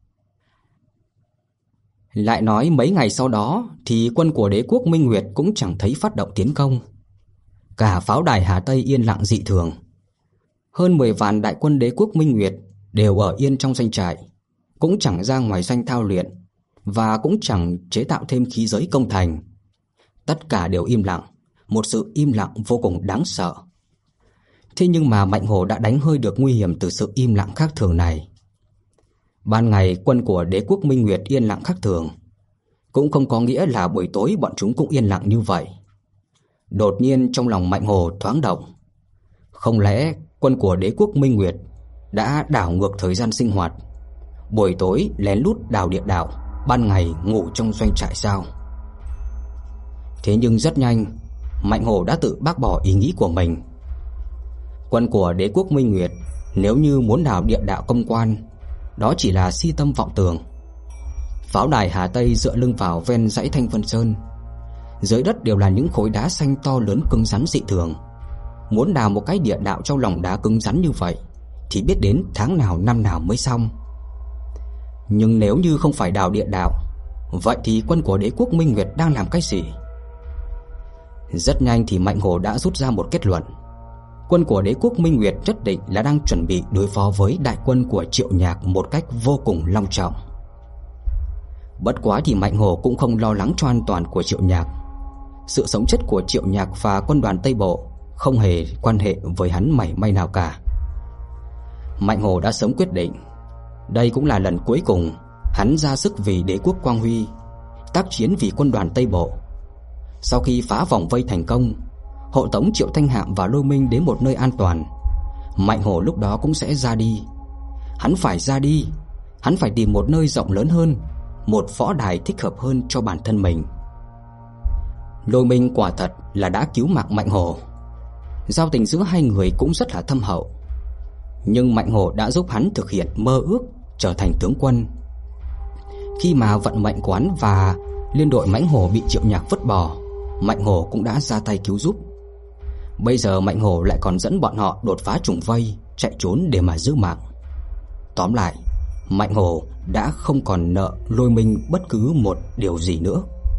Lại nói mấy ngày sau đó thì quân của đế quốc Minh Nguyệt cũng chẳng thấy phát động tiến công. Cả pháo đài Hà Tây yên lặng dị thường. Hơn mười vạn đại quân đế quốc Minh Nguyệt đều ở yên trong doanh trại, cũng chẳng ra ngoài doanh thao luyện, và cũng chẳng chế tạo thêm khí giới công thành. Tất cả đều im lặng, một sự im lặng vô cùng đáng sợ. Thế nhưng mà Mạnh Hổ đã đánh hơi được nguy hiểm từ sự im lặng khác thường này. Ban ngày quân của đế quốc Minh Nguyệt yên lặng khác thường, cũng không có nghĩa là buổi tối bọn chúng cũng yên lặng như vậy. Đột nhiên trong lòng Mạnh Hổ thoáng động. Không lẽ quân của đế quốc Minh Nguyệt đã đảo ngược thời gian sinh hoạt, buổi tối lén lút đào địa đạo, ban ngày ngủ trong doanh trại sao? Thế nhưng rất nhanh, Mạnh Hổ đã tự bác bỏ ý nghĩ của mình. Quân của đế quốc Minh Nguyệt nếu như muốn đào địa đạo công quan, đó chỉ là si tâm vọng tưởng. Pháo đài Hà Tây dựa lưng vào ven dãy Thanh Vân Sơn, Dưới đất đều là những khối đá xanh to lớn cứng rắn dị thường. Muốn đào một cái địa đạo trong lòng đá cứng rắn như vậy thì biết đến tháng nào năm nào mới xong. Nhưng nếu như không phải đào địa đạo, vậy thì quân của đế quốc Minh Nguyệt đang làm cái gì? Rất nhanh thì Mạnh Hổ đã rút ra một kết luận. Quân của đế quốc Minh Nguyệt nhất định là đang chuẩn bị đối phó với đại quân của Triệu Nhạc một cách vô cùng long trọng. Bất quá thì Mạnh Hổ cũng không lo lắng cho an toàn của Triệu Nhạc. Sự sống chết của Triệu Nhạc và quân đoàn Tây Bộ không hề quan hệ với hắn mảy may nào cả. Mạnh Hổ đã sớm quyết định, đây cũng là lần cuối cùng hắn ra sức vì đế quốc Quang Huy, tác chiến vì quân đoàn Tây Bộ. Sau khi phá vòng vây thành công, hộ tống Triệu Thanh Hạm và Lôi Minh đến một nơi an toàn, Mạnh Hổ lúc đó cũng sẽ ra đi. Hắn phải ra đi, hắn phải tìm một nơi rộng lớn hơn, một võ đài thích hợp hơn cho bản thân mình. Lôi Minh quả thật là đã cứu mạng Mạnh Hổ. Giao tình giữa hai người cũng rất là thâm hậu. Nhưng Mạnh Hổ đã giúp hắn thực hiện mơ ước trở thành tướng quân. Khi mà vận mệnh của hắn và liên đội Mãnh Hổ bị Triệu Nhạc vứt bỏ, Mạnh Hổ cũng đã ra tay cứu giúp. Bây giờ Mạnh Hổ lại còn dẫn bọn họ đột phá trùng vây, chạy trốn để mà giữ mạng. Tóm lại, Mạnh Hổ đã không còn nợ Lôi Minh bất cứ một điều gì nữa.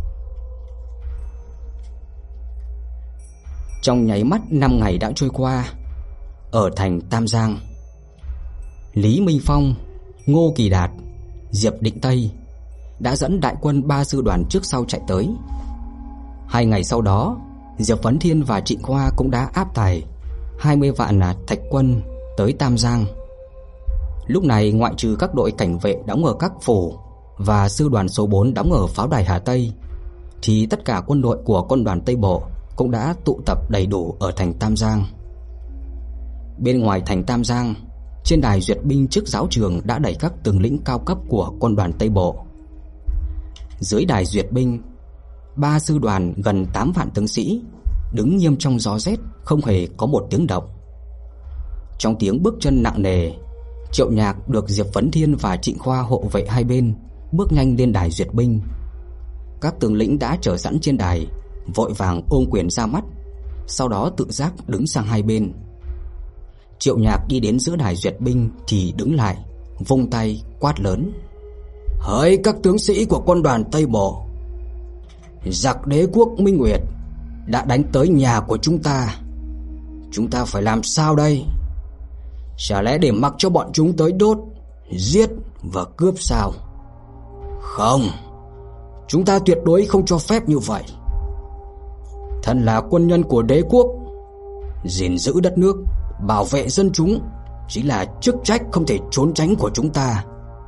Trong nháy mắt năm ngày đã trôi qua. Ở thành Tam Giang, Lý Minh Phong, Ngô Kỳ Đạt, Diệp Định Tây đã dẫn đại quân ba sư đoàn trước sau chạy tới. Hai ngày sau đó, Diệp Vấn Thiên và Trịnh Khoa cũng đã áp tải hai mươi vạn thạch quân tới Tam Giang. Lúc này ngoại trừ các đội cảnh vệ đóng ở các phủ và sư đoàn số bốn đóng ở pháo đài Hà Tây, thì tất cả quân đội của quân đoàn Tây Bộ cũng đã tụ tập đầy đủ ở thành Tam Giang. Bên ngoài thành Tam Giang, trên đài duyệt binh trước giáo trường đã đẩy các tướng lĩnh cao cấp của quân đoàn Tây Bộ. Dưới đài duyệt binh, ba sư đoàn gần tám vạn tướng sĩ đứng nghiêm trong gió rét, không hề có một tiếng động. Trong tiếng bước chân nặng nề, Triệu Nhạc được Diệp Vấn Thiên và Trịnh Khoa hộ vệ hai bên bước nhanh lên đài duyệt binh. Các tướng lĩnh đã chờ sẵn trên đài vội vàng ôm quyền ra mắt, sau đó tự giác đứng sang hai bên. Triệu Nhạc đi đến giữa đài duyệt binh thì đứng lại, vung tay quát lớn: "Hỡi các tướng sĩ của quân đoàn Tây Bộ, giặc đế quốc Minh Nguyệt đã đánh tới nhà của chúng ta. Chúng ta phải làm sao đây? Chả lẽ để mặc cho bọn chúng tới đốt, giết và cướp sao? Không, chúng ta tuyệt đối không cho phép như vậy. Thân là quân nhân của đế quốc, gìn giữ đất nước, bảo vệ dân chúng chính là chức trách không thể trốn tránh của chúng ta.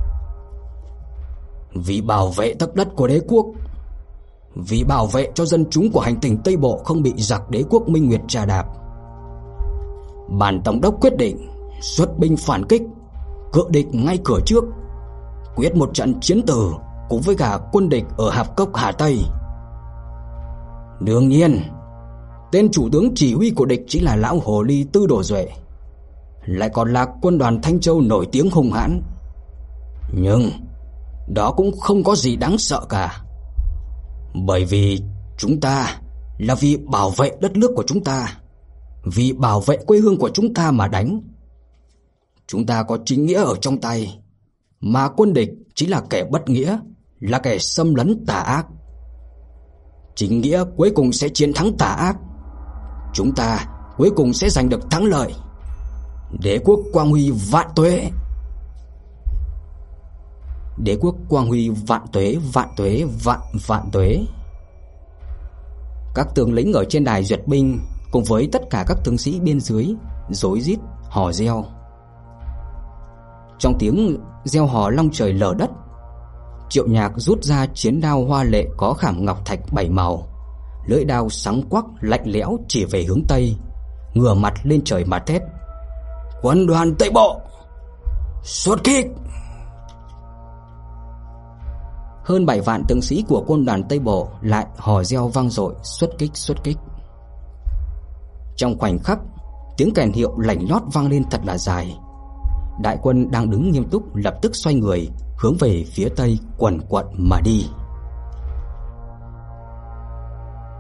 Vì bảo vệ tấc đất của đế quốc, vì bảo vệ cho dân chúng của hành tinh Tây Bộ không bị giặc đế quốc Minh Nguyệt trà đạp, bản tổng đốc quyết định xuất binh phản kích, cự địch ngay cửa trước, quyết một trận chiến tử cùng với cả quân địch ở Hạp Cốc Hà Tây. Đương nhiên, tên chủ tướng chỉ huy của địch chính là lão hồ ly Tư Đồ Duệ, lại còn là quân đoàn Thanh Châu nổi tiếng hung hãn. Nhưng đó cũng không có gì đáng sợ cả, bởi vì chúng ta là vì bảo vệ đất nước của chúng ta, vì bảo vệ quê hương của chúng ta mà đánh. Chúng ta có chính nghĩa ở trong tay, mà quân địch chính là kẻ bất nghĩa, là kẻ xâm lấn tà ác. Chính nghĩa cuối cùng sẽ chiến thắng tà ác, chúng ta cuối cùng sẽ giành được thắng lợi. Đế quốc Quang Huy vạn tuế! Đế quốc Quang Huy vạn tuế, vạn tuế, vạn vạn tuế! Các tướng lĩnh ở trên đài duyệt binh cùng với tất cả các tướng sĩ bên dưới rối rít hò reo. Trong tiếng reo hò long trời lở đất, Triệu Nhạc rút ra chiến đao hoa lệ có khảm ngọc thạch bảy màu, lưỡi đao sáng quắc lạnh lẽo chỉ về hướng tây, ngửa mặt lên trời mà thét: "Quân đoàn Tây Bộ, xuất kích!" Hơn bảy vạn tướng sĩ của quân đoàn Tây Bộ lại hò reo vang dội: "Xuất kích, xuất kích!" Trong khoảnh khắc, tiếng kèn hiệu lảnh lót vang lên thật là dài. Đại quân đang đứng nghiêm túc lập tức xoay người hướng về phía tây quần quận mà đi.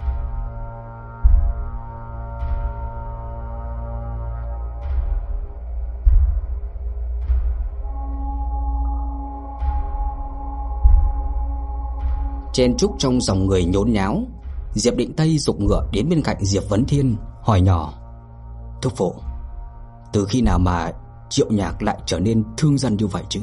Chen chúc trong dòng người nhốn nháo, Diệp Định Tây giục ngựa đến bên cạnh Diệp Vấn Thiên, hỏi nhỏ: "Thúc phụ, từ khi nào mà Triệu Nhạc lại trở nên thương dân như vậy chứ?"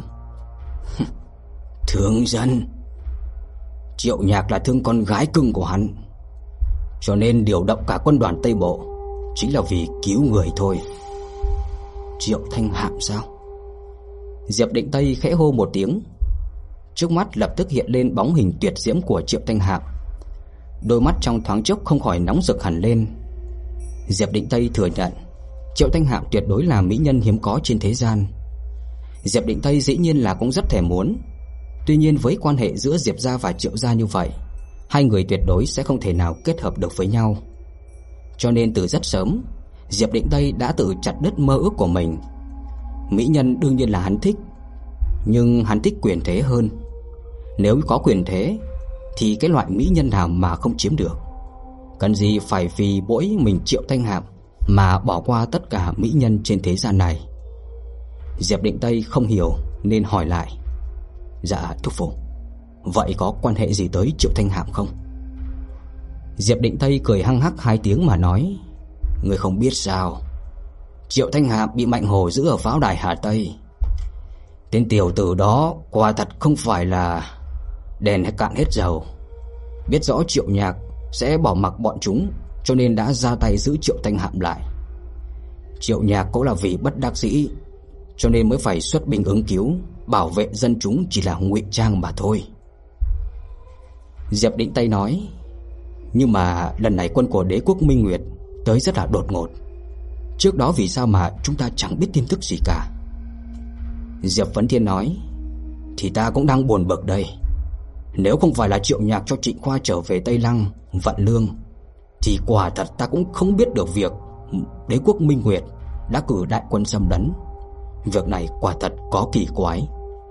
"Thương dân? Triệu Nhạc là thương con gái cưng của hắn, cho nên điều động cả quân đoàn Tây Bộ chính là vì cứu người thôi." "Triệu Thanh Hạm sao?" Diệp Định Tây khẽ hô một tiếng. Trước mắt lập tức hiện lên bóng hình tuyệt diễm của Triệu Thanh Hạm. Đôi mắt trong thoáng chốc không khỏi nóng rực hẳn lên. Diệp Định Tây thừa nhận Triệu Thanh Hạm tuyệt đối là mỹ nhân hiếm có trên thế gian. Diệp Định Tây dĩ nhiên là cũng rất thèm muốn. Tuy nhiên với quan hệ giữa Diệp gia và Triệu gia như vậy, hai người tuyệt đối sẽ không thể nào kết hợp được với nhau. Cho nên từ rất sớm, Diệp Định Tây đã tự chặt đứt mơ ước của mình. Mỹ nhân đương nhiên là hắn thích, nhưng hắn thích quyền thế hơn. Nếu có quyền thế thì cái loại mỹ nhân nào mà không chiếm được. Cần gì phải vì mỗi mình Triệu Thanh Hạm mà bỏ qua tất cả mỹ nhân trên thế gian này. Diệp Định Tây không hiểu nên hỏi lại: "Dạ thúc phụ, vậy có quan hệ gì tới Triệu Thanh Hạm không?" Diệp Định Tây cười hăng hắc hai tiếng mà nói: "Người không biết sao? Triệu Thanh Hạm bị Mạnh Hồ giữ ở pháo đài Hà Tây. Tên tiểu tử đó quả thật không phải là đèn cạn hết dầu. Biết rõ Triệu Nhạc sẽ bỏ mặc bọn chúng, cho nên đã ra tay giữ Triệu Thanh Hạm lại. Triệu Nhạc cũng là vì bất đắc dĩ, cho nên mới phải xuất binh ứng cứu, bảo vệ dân chúng chỉ là ngụy trang mà thôi." Diệp Định Tây nói: "Nhưng mà lần này quân của Đế quốc Minh Nguyệt tới rất là đột ngột. Trước đó vì sao mà chúng ta chẳng biết tin tức gì cả?" Diệp Vấn Thiên nói: "Thì ta cũng đang buồn bực đây. Nếu không phải là Triệu Nhạc cho Trịnh Khoa trở về Tây Lăng vận lương, thì quả thật ta cũng không biết được việc Đế quốc Minh Nguyệt đã cử đại quân xâm lấn. Việc này quả thật có kỳ quái."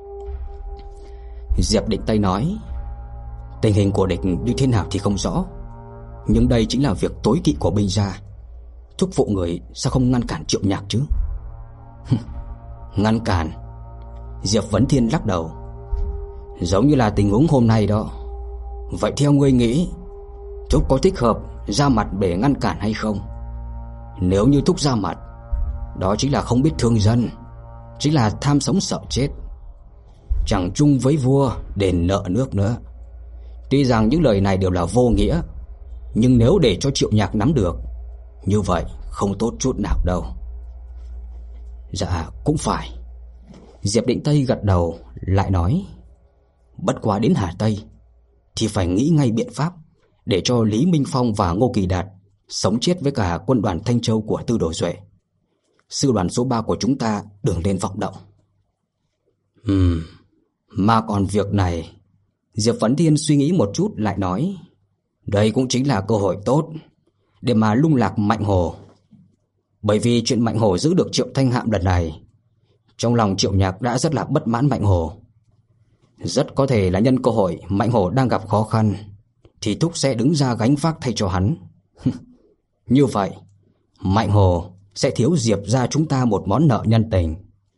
Diệp Định Tây nói: "Tình hình của địch như thế nào thì không rõ, nhưng đây chính là việc tối kỵ của binh gia. Thúc phụ người sao không ngăn cản Triệu Nhạc chứ?" "Ngăn cản?" Diệp Vấn Thiên lắc đầu: "Giống như là tình huống hôm nay đó. Vậy theo ngươi nghĩ, thúc có thích hợp ra mặt để ngăn cản hay không? Nếu như thúc ra mặt, đó chính là không biết thương dân, chính là tham sống sợ chết, chẳng chung với vua đền nợ nước nữa. Tuy rằng những lời này đều là vô nghĩa, nhưng nếu để cho Triệu Nhạc nắm được, như vậy không tốt chút nào đâu." "Dạ cũng phải." Diệp Định Tây gật đầu lại nói: "Bất quá đến Hà Tây thì phải nghĩ ngay biện pháp để cho Lý Minh Phong và Ngô Kỳ Đạt sống chết với cả quân đoàn Thanh Châu của Tư Đồ Duệ. Sư đoàn số ba của chúng ta đừng lên vọng động." Ừm, mà còn việc này, Diệp Vấn Thiên suy nghĩ một chút lại nói: "Đây cũng chính là cơ hội tốt để mà lung lạc Mạnh Hồ. Bởi vì chuyện Mạnh Hồ giữ được Triệu Thanh Hạm lần này, trong lòng Triệu Nhạc đã rất là bất mãn Mạnh Hồ. Rất có thể là nhân cơ hội Mạnh Hồ đang gặp khó khăn thì thúc sẽ đứng ra gánh vác thay cho hắn. Như vậy Mạnh Hồ sẽ thiếu Diệp gia chúng ta một món nợ nhân tình."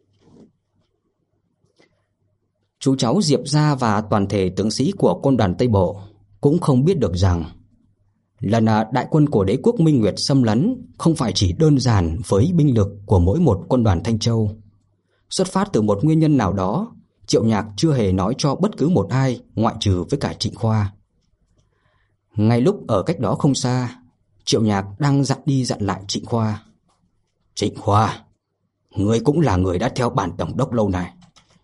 Chú cháu Diệp gia và toàn thể tướng sĩ của quân đoàn Tây Bộ cũng không biết được rằng lần đại quân của Đế quốc Minh Nguyệt xâm lấn không phải chỉ đơn giản với binh lực của mỗi một quân đoàn Thanh Châu. Xuất phát từ một nguyên nhân nào đó, Triệu Nhạc chưa hề nói cho bất cứ một ai ngoại trừ với cả Trịnh Khoa. Ngay lúc ở cách đó không xa, Triệu Nhạc đang dặn đi dặn lại Trịnh Khoa: "Trịnh Khoa, ngươi cũng là người đã theo bản tổng đốc lâu này."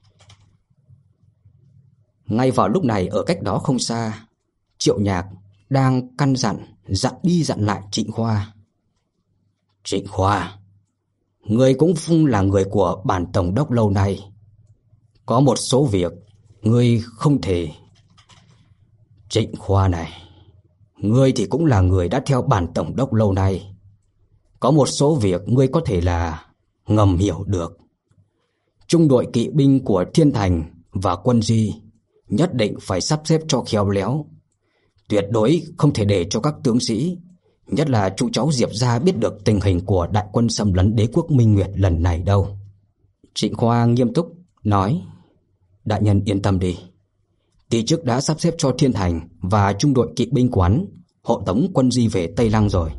Ngay vào lúc này ở cách đó không xa, Triệu Nhạc đang căn dặn dặn đi dặn lại Trịnh Khoa: "Trịnh Khoa, ngươi cũng là người của bản tổng đốc lâu nay. Có một số việc ngươi không thể..." "Trịnh Khoa này, ngươi thì cũng là người đã theo bản tổng đốc lâu nay. Có một số việc ngươi có thể là ngầm hiểu được. Trung đội kỵ binh của Thiên Thành và Quân Di nhất định phải sắp xếp cho khéo léo. Tuyệt đối không thể để cho các tướng sĩ, nhất là chú cháu Diệp gia biết được tình hình của đại quân xâm lấn Đế quốc Minh Nguyệt lần này đâu." Trịnh Khoa nghiêm túc nói: "Đại nhân yên tâm đi. Tỷ chức đã sắp xếp cho Thiên Thành và trung đội kỵ binh quán hộ tống quân Di về Tây Lăng rồi.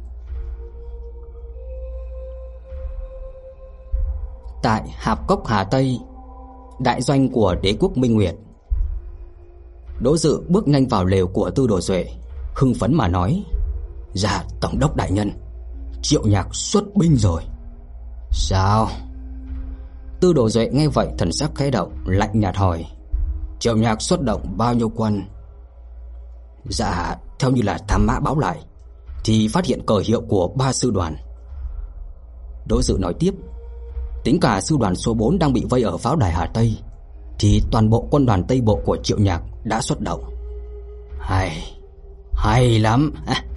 Tại Hạp Cốc Hà Tây, đại doanh của đế quốc Minh Nguyệt, Đỗ Dự bước nhanh vào lều của Tư Đồ Duệ, hưng phấn mà nói: "Dạ tổng đốc đại nhân, Triệu Nhạc xuất binh rồi." "Sao?" Tư Đồ Duệ nghe vậy thần sắc khẽ động, lạnh nhạt hỏi: "Triệu Nhạc xuất động bao nhiêu quân?" "Dạ, theo như là thám mã báo lại thì phát hiện cờ hiệu của ba sư đoàn." Đỗ Dự nói tiếp: "Tính cả sư đoàn số bốn đang bị vây ở pháo đài Hà Tây thì toàn bộ quân đoàn Tây Bộ của Triệu Nhạc đã xuất động." "Hay, hay lắm."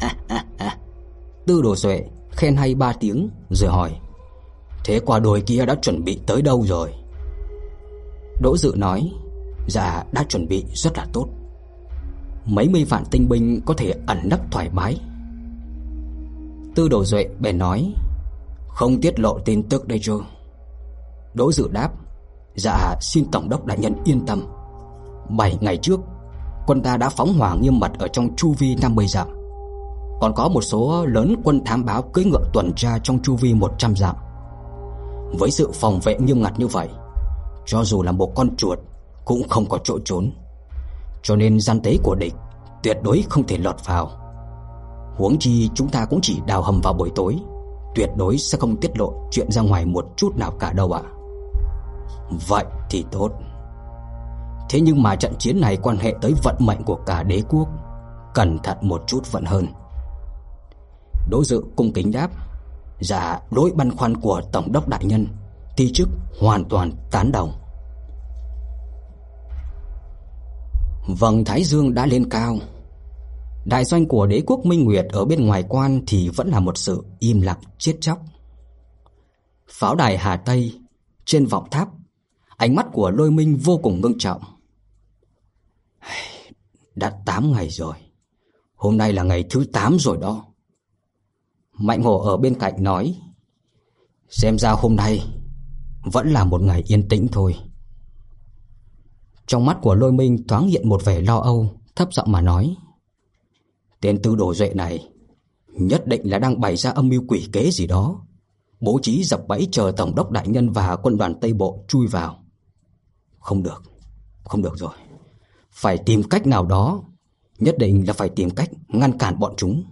Tư Đồ Duệ khen hay ba tiếng rồi hỏi: "Thế quả đồi kia đã chuẩn bị tới đâu rồi?" Đỗ Dự nói: "Dạ đã chuẩn bị rất là tốt. Mấy mươi vạn tinh binh có thể ẩn nấp thoải mái." Tư Đồ Duệ bèn nói: "Không tiết lộ tin tức đây chứ?" Đỗ Dự đáp: "Dạ xin tổng đốc đại nhân yên tâm. Bảy ngày trước, quân ta đã phóng hỏa nghiêm mật ở trong chu vi năm mươi dặm. Còn có một số lớn quân thám báo cưỡi ngựa tuần tra trong chu vi một trăm dặm. Với sự phòng vệ nghiêm ngặt như vậy, cho dù là một con chuột cũng không có chỗ trốn. Cho nên gian tế của địch tuyệt đối không thể lọt vào. Huống chi chúng ta cũng chỉ đào hầm vào buổi tối, tuyệt đối sẽ không tiết lộ chuyện ra ngoài một chút nào cả đâu ạ." "Vậy thì tốt. Thế nhưng mà trận chiến này quan hệ tới vận mệnh của cả đế quốc, cẩn thận một chút vẫn hơn." Đỗ Dự cung kính đáp: "Dạ đối băn khoăn của tổng đốc đại nhân, ti chức hoàn toàn tán đồng." Vầng thái dương đã lên cao. Đại doanh của đế quốc Minh Nguyệt ở bên ngoài quan thì vẫn là một sự im lặng chết chóc. Pháo đài Hà Tây, trên vọng tháp, ánh mắt của Lôi Minh vô cùng ngưng trọng. "Đã tám ngày rồi. Hôm nay là ngày thứ tám rồi đó." Mạnh Hổ ở bên cạnh nói: "Xem ra hôm nay vẫn là một ngày yên tĩnh thôi." Trong mắt của Lôi Minh thoáng hiện một vẻ lo âu, thấp giọng mà nói: "Tên Tư Đồ Duệ này nhất định là đang bày ra âm mưu quỷ kế gì đó, bố trí dập bẫy chờ tổng đốc đại nhân và quân đoàn Tây Bộ chui vào. Không được, không được rồi. Phải tìm cách nào đó, nhất định là phải tìm cách ngăn cản bọn chúng."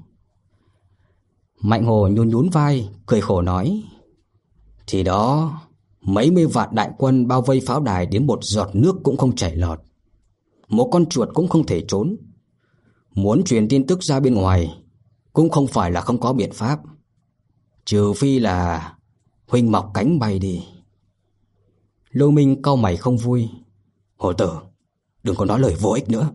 Mạnh Hồ nhún nhún vai, cười khổ nói: "Thì đó, mấy mươi vạn đại quân bao vây pháo đài đến một giọt nước cũng không chảy lọt. Một con chuột cũng không thể trốn. Muốn truyền tin tức ra bên ngoài cũng không phải là không có biện pháp. Trừ phi là huynh mọc cánh bay đi." Lô Minh cau mày không vui: "Hồ tử, đừng có nói lời vô ích nữa."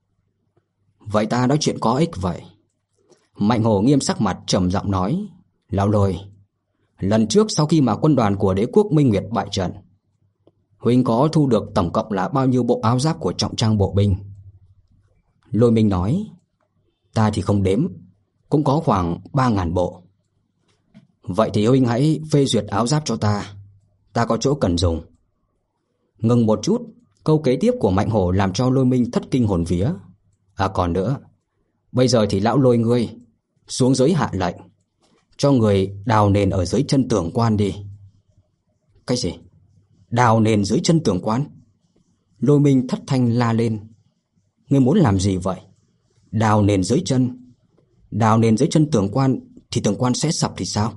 "Vậy ta nói chuyện có ích vậy." Mạnh Hồ nghiêm sắc mặt trầm giọng nói: "Lão Lôi, lần trước sau khi mà quân đoàn của đế quốc Minh Nguyệt bại trận, huynh có thu được tổng cộng là bao nhiêu bộ áo giáp của trọng trang bộ binh?" Lôi Minh nói: "Ta thì không đếm, cũng có khoảng ba ngàn bộ." "Vậy thì huynh hãy phê duyệt áo giáp cho ta, ta có chỗ cần dùng." Ngừng một chút, câu kế tiếp của Mạnh Hổ làm cho Lôi Minh thất kinh hồn vía. "À còn nữa, bây giờ thì lão Lôi ngươi xuống dưới hạ lệnh cho người đào nền ở dưới chân tường quan đi." "Cái gì? Đào nền dưới chân tường quan?" Lôi Minh thất thanh la lên: "Ngươi muốn làm gì vậy? Đào nền dưới chân? Đào nền dưới chân tường quan thì tường quan sẽ sập thì sao?"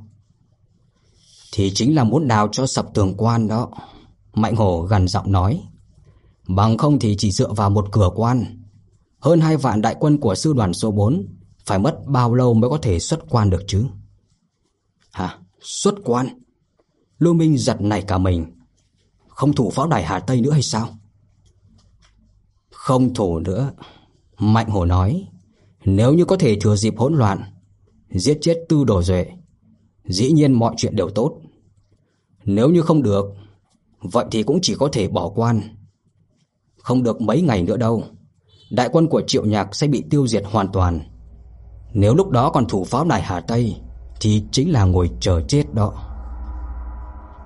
"Thì chính là muốn đào cho sập tường quan đó." Mạnh Hổ gằn giọng nói: "Bằng không thì chỉ dựa vào một cửa quan, hơn hai vạn đại quân của sư đoàn số bốn phải mất bao lâu mới có thể xuất quan được chứ?" "Hả? Xuất quan?" Lô Minh giật nảy cả mình. "Không thủ pháo đài Hà Tây nữa hay sao?" "Không thủ nữa." Mạnh Hổ nói: "Nếu như có thể thừa dịp hỗn loạn giết chết Tư Đồ Duệ, dĩ nhiên mọi chuyện đều tốt. Nếu như không được, vậy thì cũng chỉ có thể bỏ quan. Không được mấy ngày nữa đâu, đại quân của Triệu Nhạc sẽ bị tiêu diệt hoàn toàn. Nếu lúc đó còn thủ pháo đài Hà Tây thì chính là ngồi chờ chết đó."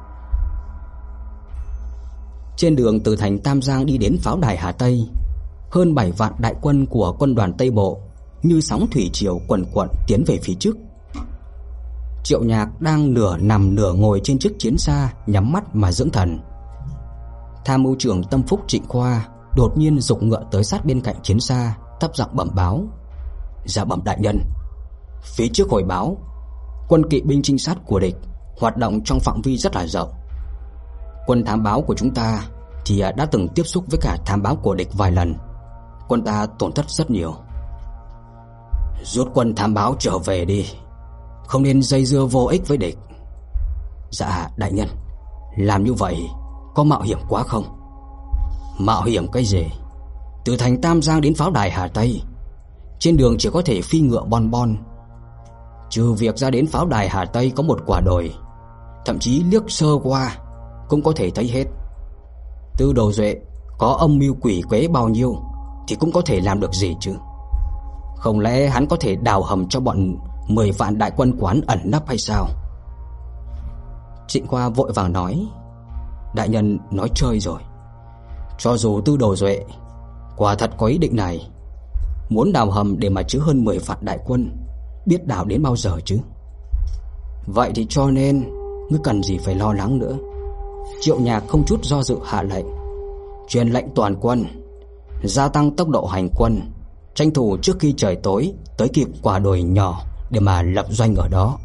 Trên đường từ thành Tam Giang đi đến pháo đài Hà Tây, hơn bảy vạn đại quân của quân đoàn Tây Bộ như sóng thủy triều quần quận tiến về phía trước. Triệu Nhạc đang nửa nằm nửa ngồi trên chiếc chiến xa, nhắm mắt mà dưỡng thần. Tham mưu trưởng Tâm Phúc Trịnh Khoa đột nhiên giục ngựa tới sát bên cạnh chiến xa, thấp giọng bẩm báo: "Dạ bẩm đại nhân, phía trước hồi báo, quân kỵ binh trinh sát của địch hoạt động trong phạm vi rất là rộng. Quân thám báo của chúng ta thì đã từng tiếp xúc với cả thám báo của địch vài lần. Quân ta tổn thất rất nhiều. Rút quân thám báo trở về đi, không nên dây dưa vô ích với địch." "Dạ đại nhân, làm như vậy có mạo hiểm quá không?" "Mạo hiểm cái gì? Từ thành Tam Giang đến pháo đài Hà Tây, trên đường chỉ có thể phi ngựa bon bon. Trừ việc ra đến pháo đài Hà Tây có một quả đồi, thậm chí liếc sơ qua cũng có thể thấy hết. Tư Đồ Duệ có âm mưu quỷ quế bao nhiêu thì cũng có thể làm được gì chứ? Không lẽ hắn có thể đào hầm cho bọn mười vạn đại quân quán ẩn nấp hay sao?" Trịnh Khoa vội vàng nói: "Đại nhân nói chơi rồi. Cho dù Tư Đồ Duệ quả thật có ý định này, muốn đào hầm để mà chứa hơn mười vạn đại quân, biết đào đến bao giờ chứ? Vậy thì cho nên ngươi cần gì phải lo lắng nữa." Triệu Nhạc không chút do dự hạ lệnh: "Truyền lệnh toàn quân gia tăng tốc độ hành quân, tranh thủ trước khi trời tối tới kịp quả đồi nhỏ để mà lập doanh ở đó."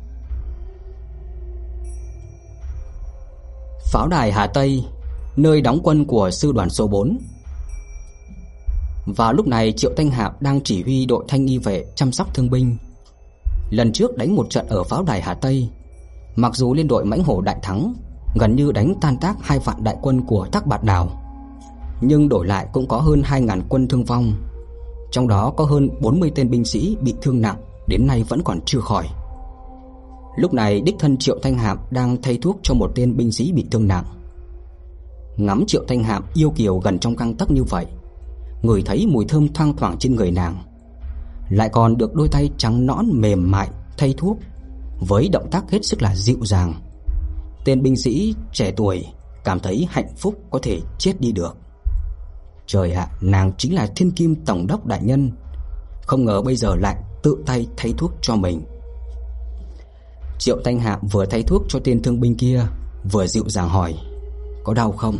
Pháo đài Hà Tây, nơi đóng quân của sư đoàn số bốn. Vào lúc này, Triệu Thanh Hạp đang chỉ huy đội thanh nghi vệ chăm sóc thương binh. Lần trước đánh một trận ở pháo đài Hà Tây, mặc dù liên đội Mãnh Hổ đại thắng, gần như đánh tan tác hai vạn đại quân của Thác Bạt Đào, nhưng đổi lại cũng có hơn hai ngàn quân thương vong, trong đó có hơn bốn mươi tên binh sĩ bị thương nặng, đến nay vẫn còn chưa khỏi. Lúc này đích thân Triệu Thanh Hạp đang thay thuốc cho một tên binh sĩ bị thương nặng. Ngắm Triệu Thanh Hạp yêu kiều gần trong gang tấc như vậy, ngửi thấy mùi thơm thoang thoảng trên người nàng, lại còn được đôi tay trắng nõn mềm mại thay thuốc với động tác hết sức là dịu dàng, tên binh sĩ trẻ tuổi cảm thấy hạnh phúc có thể chết đi được. Trời ạ, nàng chính là Thiên Kim Tổng đốc đại nhân, không ngờ bây giờ lại tự tay thay thuốc cho mình. Triệu Thanh Hạp vừa thay thuốc cho tên thương binh kia, vừa dịu dàng hỏi: "Có đau không?"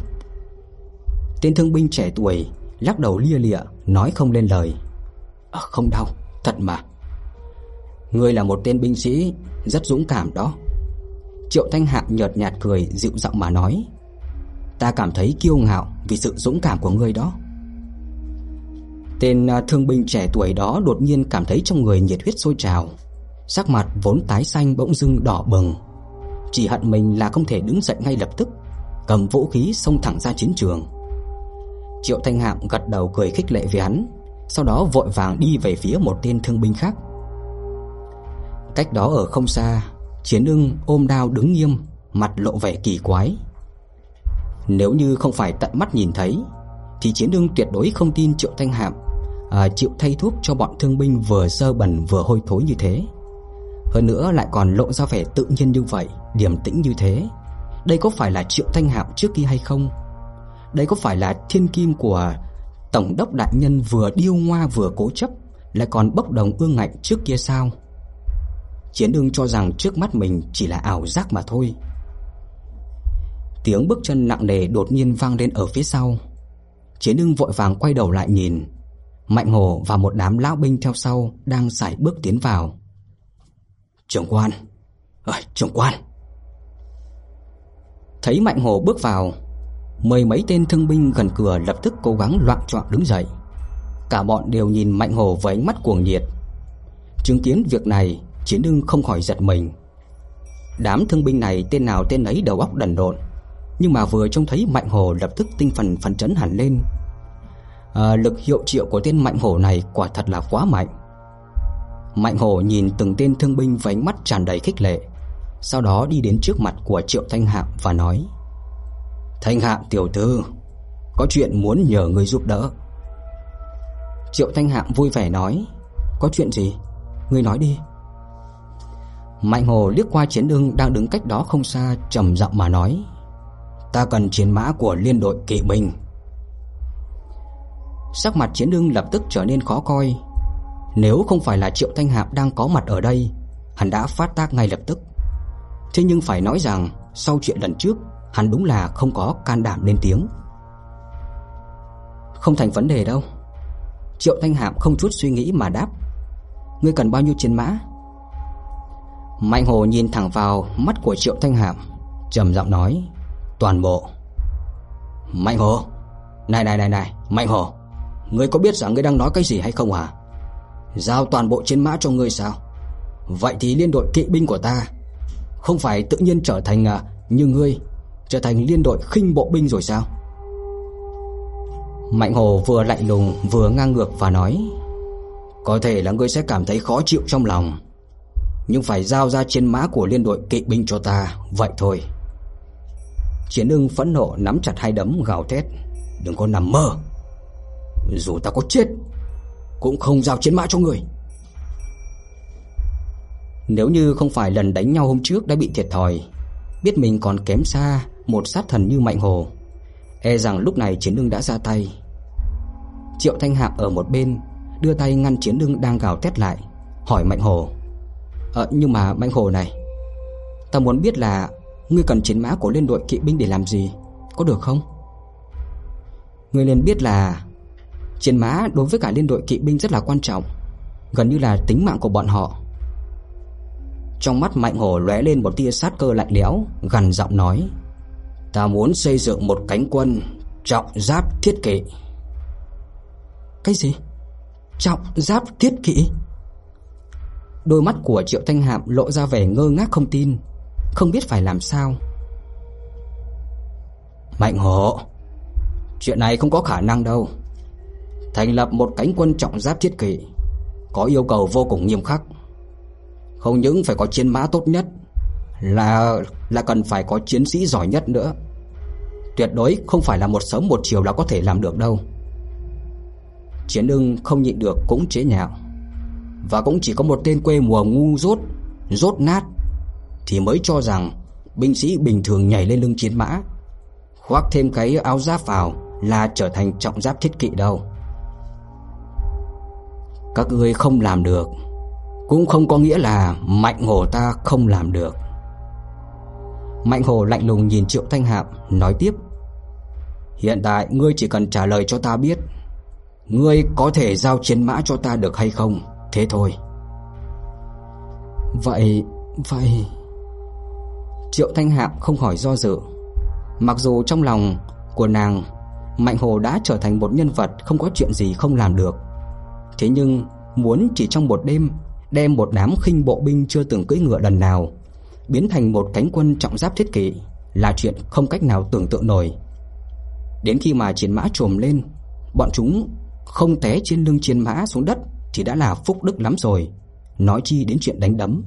Tên thương binh trẻ tuổi lắc đầu lia lịa, nói không lên lời: à, "Không đau, thật mà. Ngươi là một tên binh sĩ rất dũng cảm đó." Triệu Thanh Hạp nhợt nhạt cười, dịu giọng mà nói: "Ta cảm thấy kiêu ngạo vì sự dũng cảm của ngươi đó." Tên thương binh trẻ tuổi đó đột nhiên cảm thấy trong người nhiệt huyết sôi trào, sắc mặt vốn tái xanh bỗng dưng đỏ bừng, chỉ hận mình là không thể đứng dậy ngay lập tức, cầm vũ khí xông thẳng ra chiến trường. Triệu Thanh Hạm gật đầu cười khích lệ với hắn, sau đó vội vàng đi về phía một tên thương binh khác. Cách đó ở không xa, Chiến Ưng ôm đao đứng nghiêm, mặt lộ vẻ kỳ quái. Nếu như không phải tận mắt nhìn thấy thì Chiến Ưng tuyệt đối không tin Triệu Thanh Hạm à, chịu thay thuốc cho bọn thương binh vừa dơ bẩn vừa hôi thối như thế. Hơn nữa lại còn lộ ra vẻ tự nhiên như vậy, điềm tĩnh như thế. Đây có phải là Triệu Thanh Hạm trước kia hay không? Đây có phải là thiên kim của Tổng đốc đại nhân vừa điêu ngoa vừa cố chấp, lại còn bốc đồng ương ngạnh trước kia sao? Chiến Ưng cho rằng trước mắt mình chỉ là ảo giác mà thôi. Tiếng bước chân nặng nề đột nhiên vang lên ở phía sau. Chiến Ưng vội vàng quay đầu lại nhìn. Mạnh Hổ và một đám lão binh theo sau đang sải bước tiến vào. Trưởng quan, à, trưởng quan. Thấy Mạnh Hổ bước vào, mười mấy tên thương binh gần cửa lập tức cố gắng loạng choạng đứng dậy. Cả bọn đều nhìn Mạnh Hổ với ánh mắt cuồng nhiệt. Chứng kiến việc này, Chiến Ưng không khỏi giật mình. Đám thương binh này tên nào tên ấy đầu óc đần độn, nhưng mà vừa trông thấy Mạnh Hổ lập tức tinh thần phấn chấn hẳn lên. à, Lực hiệu triệu của tên Mạnh Hổ này quả thật là quá mạnh. Mạnh Hổ nhìn từng tên thương binh với ánh mắt tràn đầy khích lệ, sau đó đi đến trước mặt của Triệu Thanh Hạm và nói: Thanh Hạm tiểu thư, có chuyện muốn nhờ ngươi giúp đỡ. Triệu Thanh Hạm vui vẻ nói: Có chuyện gì? Ngươi nói đi. Mạnh Hổ liếc qua Chiến Ưng đang đứng cách đó không xa, trầm giọng mà nói: Ta cần chiến mã của liên đội kỵ binh. Sắc mặt Chiến Ưng lập tức trở nên khó coi. Nếu không phải là Triệu Thanh Hạm đang có mặt ở đây, hắn đã phát tác ngay lập tức. Thế nhưng phải nói rằng sau chuyện lần trước, hắn đúng là không có can đảm lên tiếng. Không thành vấn đề đâu. Triệu Thanh Hạm không chút suy nghĩ mà đáp. Ngươi cần bao nhiêu chiến mã? Mạnh Hồ nhìn thẳng vào mắt của Triệu Thanh Hạm, trầm giọng nói, toàn bộ. Mạnh Hồ, này này này này, Mạnh Hồ, ngươi có biết rằng ngươi đang nói cái gì hay không hả? Giao toàn bộ chiến mã cho ngươi sao? Vậy thì liên đội kỵ binh của ta không phải tự nhiên trở thành à, như ngươi, trở thành liên đội khinh bộ binh rồi sao? Mạnh Hồ vừa lạnh lùng vừa ngang ngược và nói, có thể là ngươi sẽ cảm thấy khó chịu trong lòng, nhưng phải giao ra chiến mã của liên đội kỵ binh cho ta, vậy thôi. Chiến Ưng phẫn nộ nắm chặt hai đấm gào thét, đừng có nằm mơ. Dù ta có chết cũng không giao chiến mã cho ngươi. Nếu như không phải lần đánh nhau hôm trước đã bị thiệt thòi, biết mình còn kém xa một sát thần như Mạnh Hồ, e rằng lúc này Chiến Ưng đã ra tay. Triệu Thanh Hạm ở một bên đưa tay ngăn Chiến Ưng đang gào thét lại, hỏi Mạnh Hồ, Ờ nhưng mà Mạnh Hồ này, ta muốn biết là ngươi cần chiến mã của liên đội kỵ binh để làm gì, có được không? Ngươi nên biết là chiến mã đối với cả liên đội kỵ binh rất là quan trọng, gần như là tính mạng của bọn họ. Trong mắt Mạnh Hồ lóe lên một tia sát cơ lạnh lẽo, gằn giọng nói, ta muốn xây dựng một cánh quân trọng giáp thiết kỵ. Cái gì? Trọng giáp thiết kỵ? Đôi mắt của Triệu Thanh Hạm lộ ra vẻ ngơ ngác không tin, không biết phải làm sao. Mạnh Hồ, chuyện này không có khả năng đâu. Thành lập một cánh quân trọng giáp thiết kỵ có yêu cầu vô cùng nghiêm khắc. Không những phải có chiến mã tốt nhất, Là là cần phải có chiến sĩ giỏi nhất nữa. Tuyệt đối không phải là một sớm một chiều là có thể làm được đâu. Chiến Ưng không nhịn được cũng chế nhạo, và cũng chỉ có một tên quê mùa ngu dốt, dốt nát thì mới cho rằng binh sĩ bình thường nhảy lên lưng chiến mã, khoác thêm cái áo giáp vào là trở thành trọng giáp thiết kỵ đâu. Các ngươi không làm được cũng không có nghĩa là Mạnh Hồ ta không làm được. Mạnh Hồ lạnh lùng nhìn Triệu Thanh Hạm, nói tiếp, hiện tại ngươi chỉ cần trả lời cho ta biết ngươi có thể giao chiến mã cho ta được hay không, thế thôi. Vậy, vậy Triệu Thanh Hạm không khỏi do dự. Mặc dù trong lòng của nàng Mạnh Hồ đã trở thành một nhân vật không có chuyện gì không làm được, thế nhưng muốn chỉ trong một đêm đem một đám khinh bộ binh chưa từng cưỡi ngựa lần nào biến thành một cánh quân trọng giáp thiết kỵ là chuyện không cách nào tưởng tượng nổi. Đến khi mà chiến mã trồm lên, bọn chúng không té trên lưng chiến mã xuống đất thì đã là phúc đức lắm rồi, nói chi đến chuyện đánh đấm.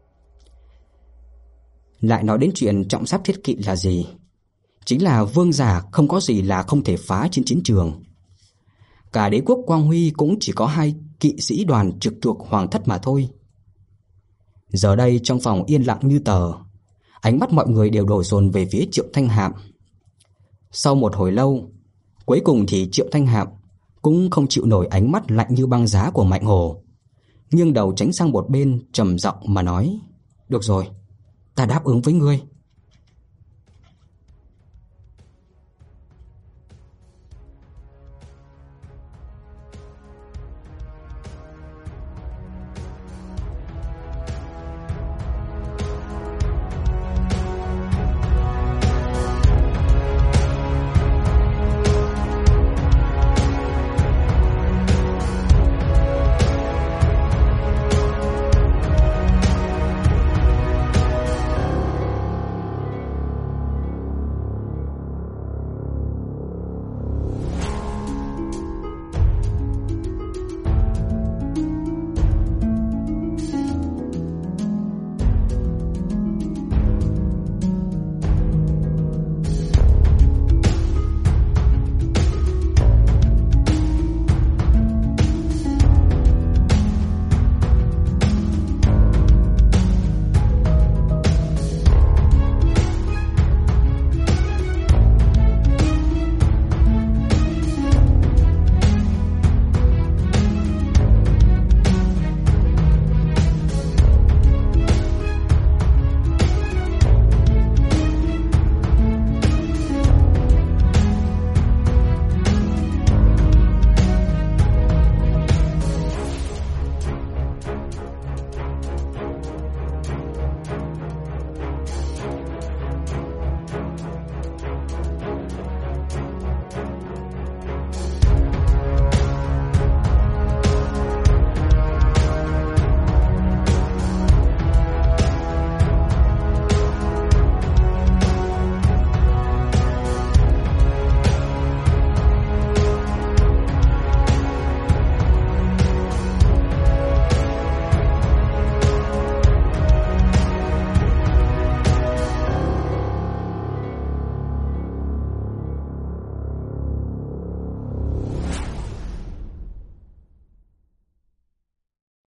Lại nói đến chuyện trọng giáp thiết kỵ là gì? Chính là vương giả không có gì là không thể phá trên chiến trường. Cả đế quốc Quang Huy cũng chỉ có hai kỵ sĩ đoàn trực thuộc hoàng thất mà thôi. Giờ đây trong phòng yên lặng như tờ, ánh mắt mọi người đều đổ dồn về phía Triệu Thanh Hạm. Sau một hồi lâu, cuối cùng thì Triệu Thanh Hạm cũng không chịu nổi ánh mắt lạnh như băng giá của Mạnh Hồ, nghiêng đầu tránh sang một bên, trầm giọng mà nói, được rồi, ta đáp ứng với ngươi.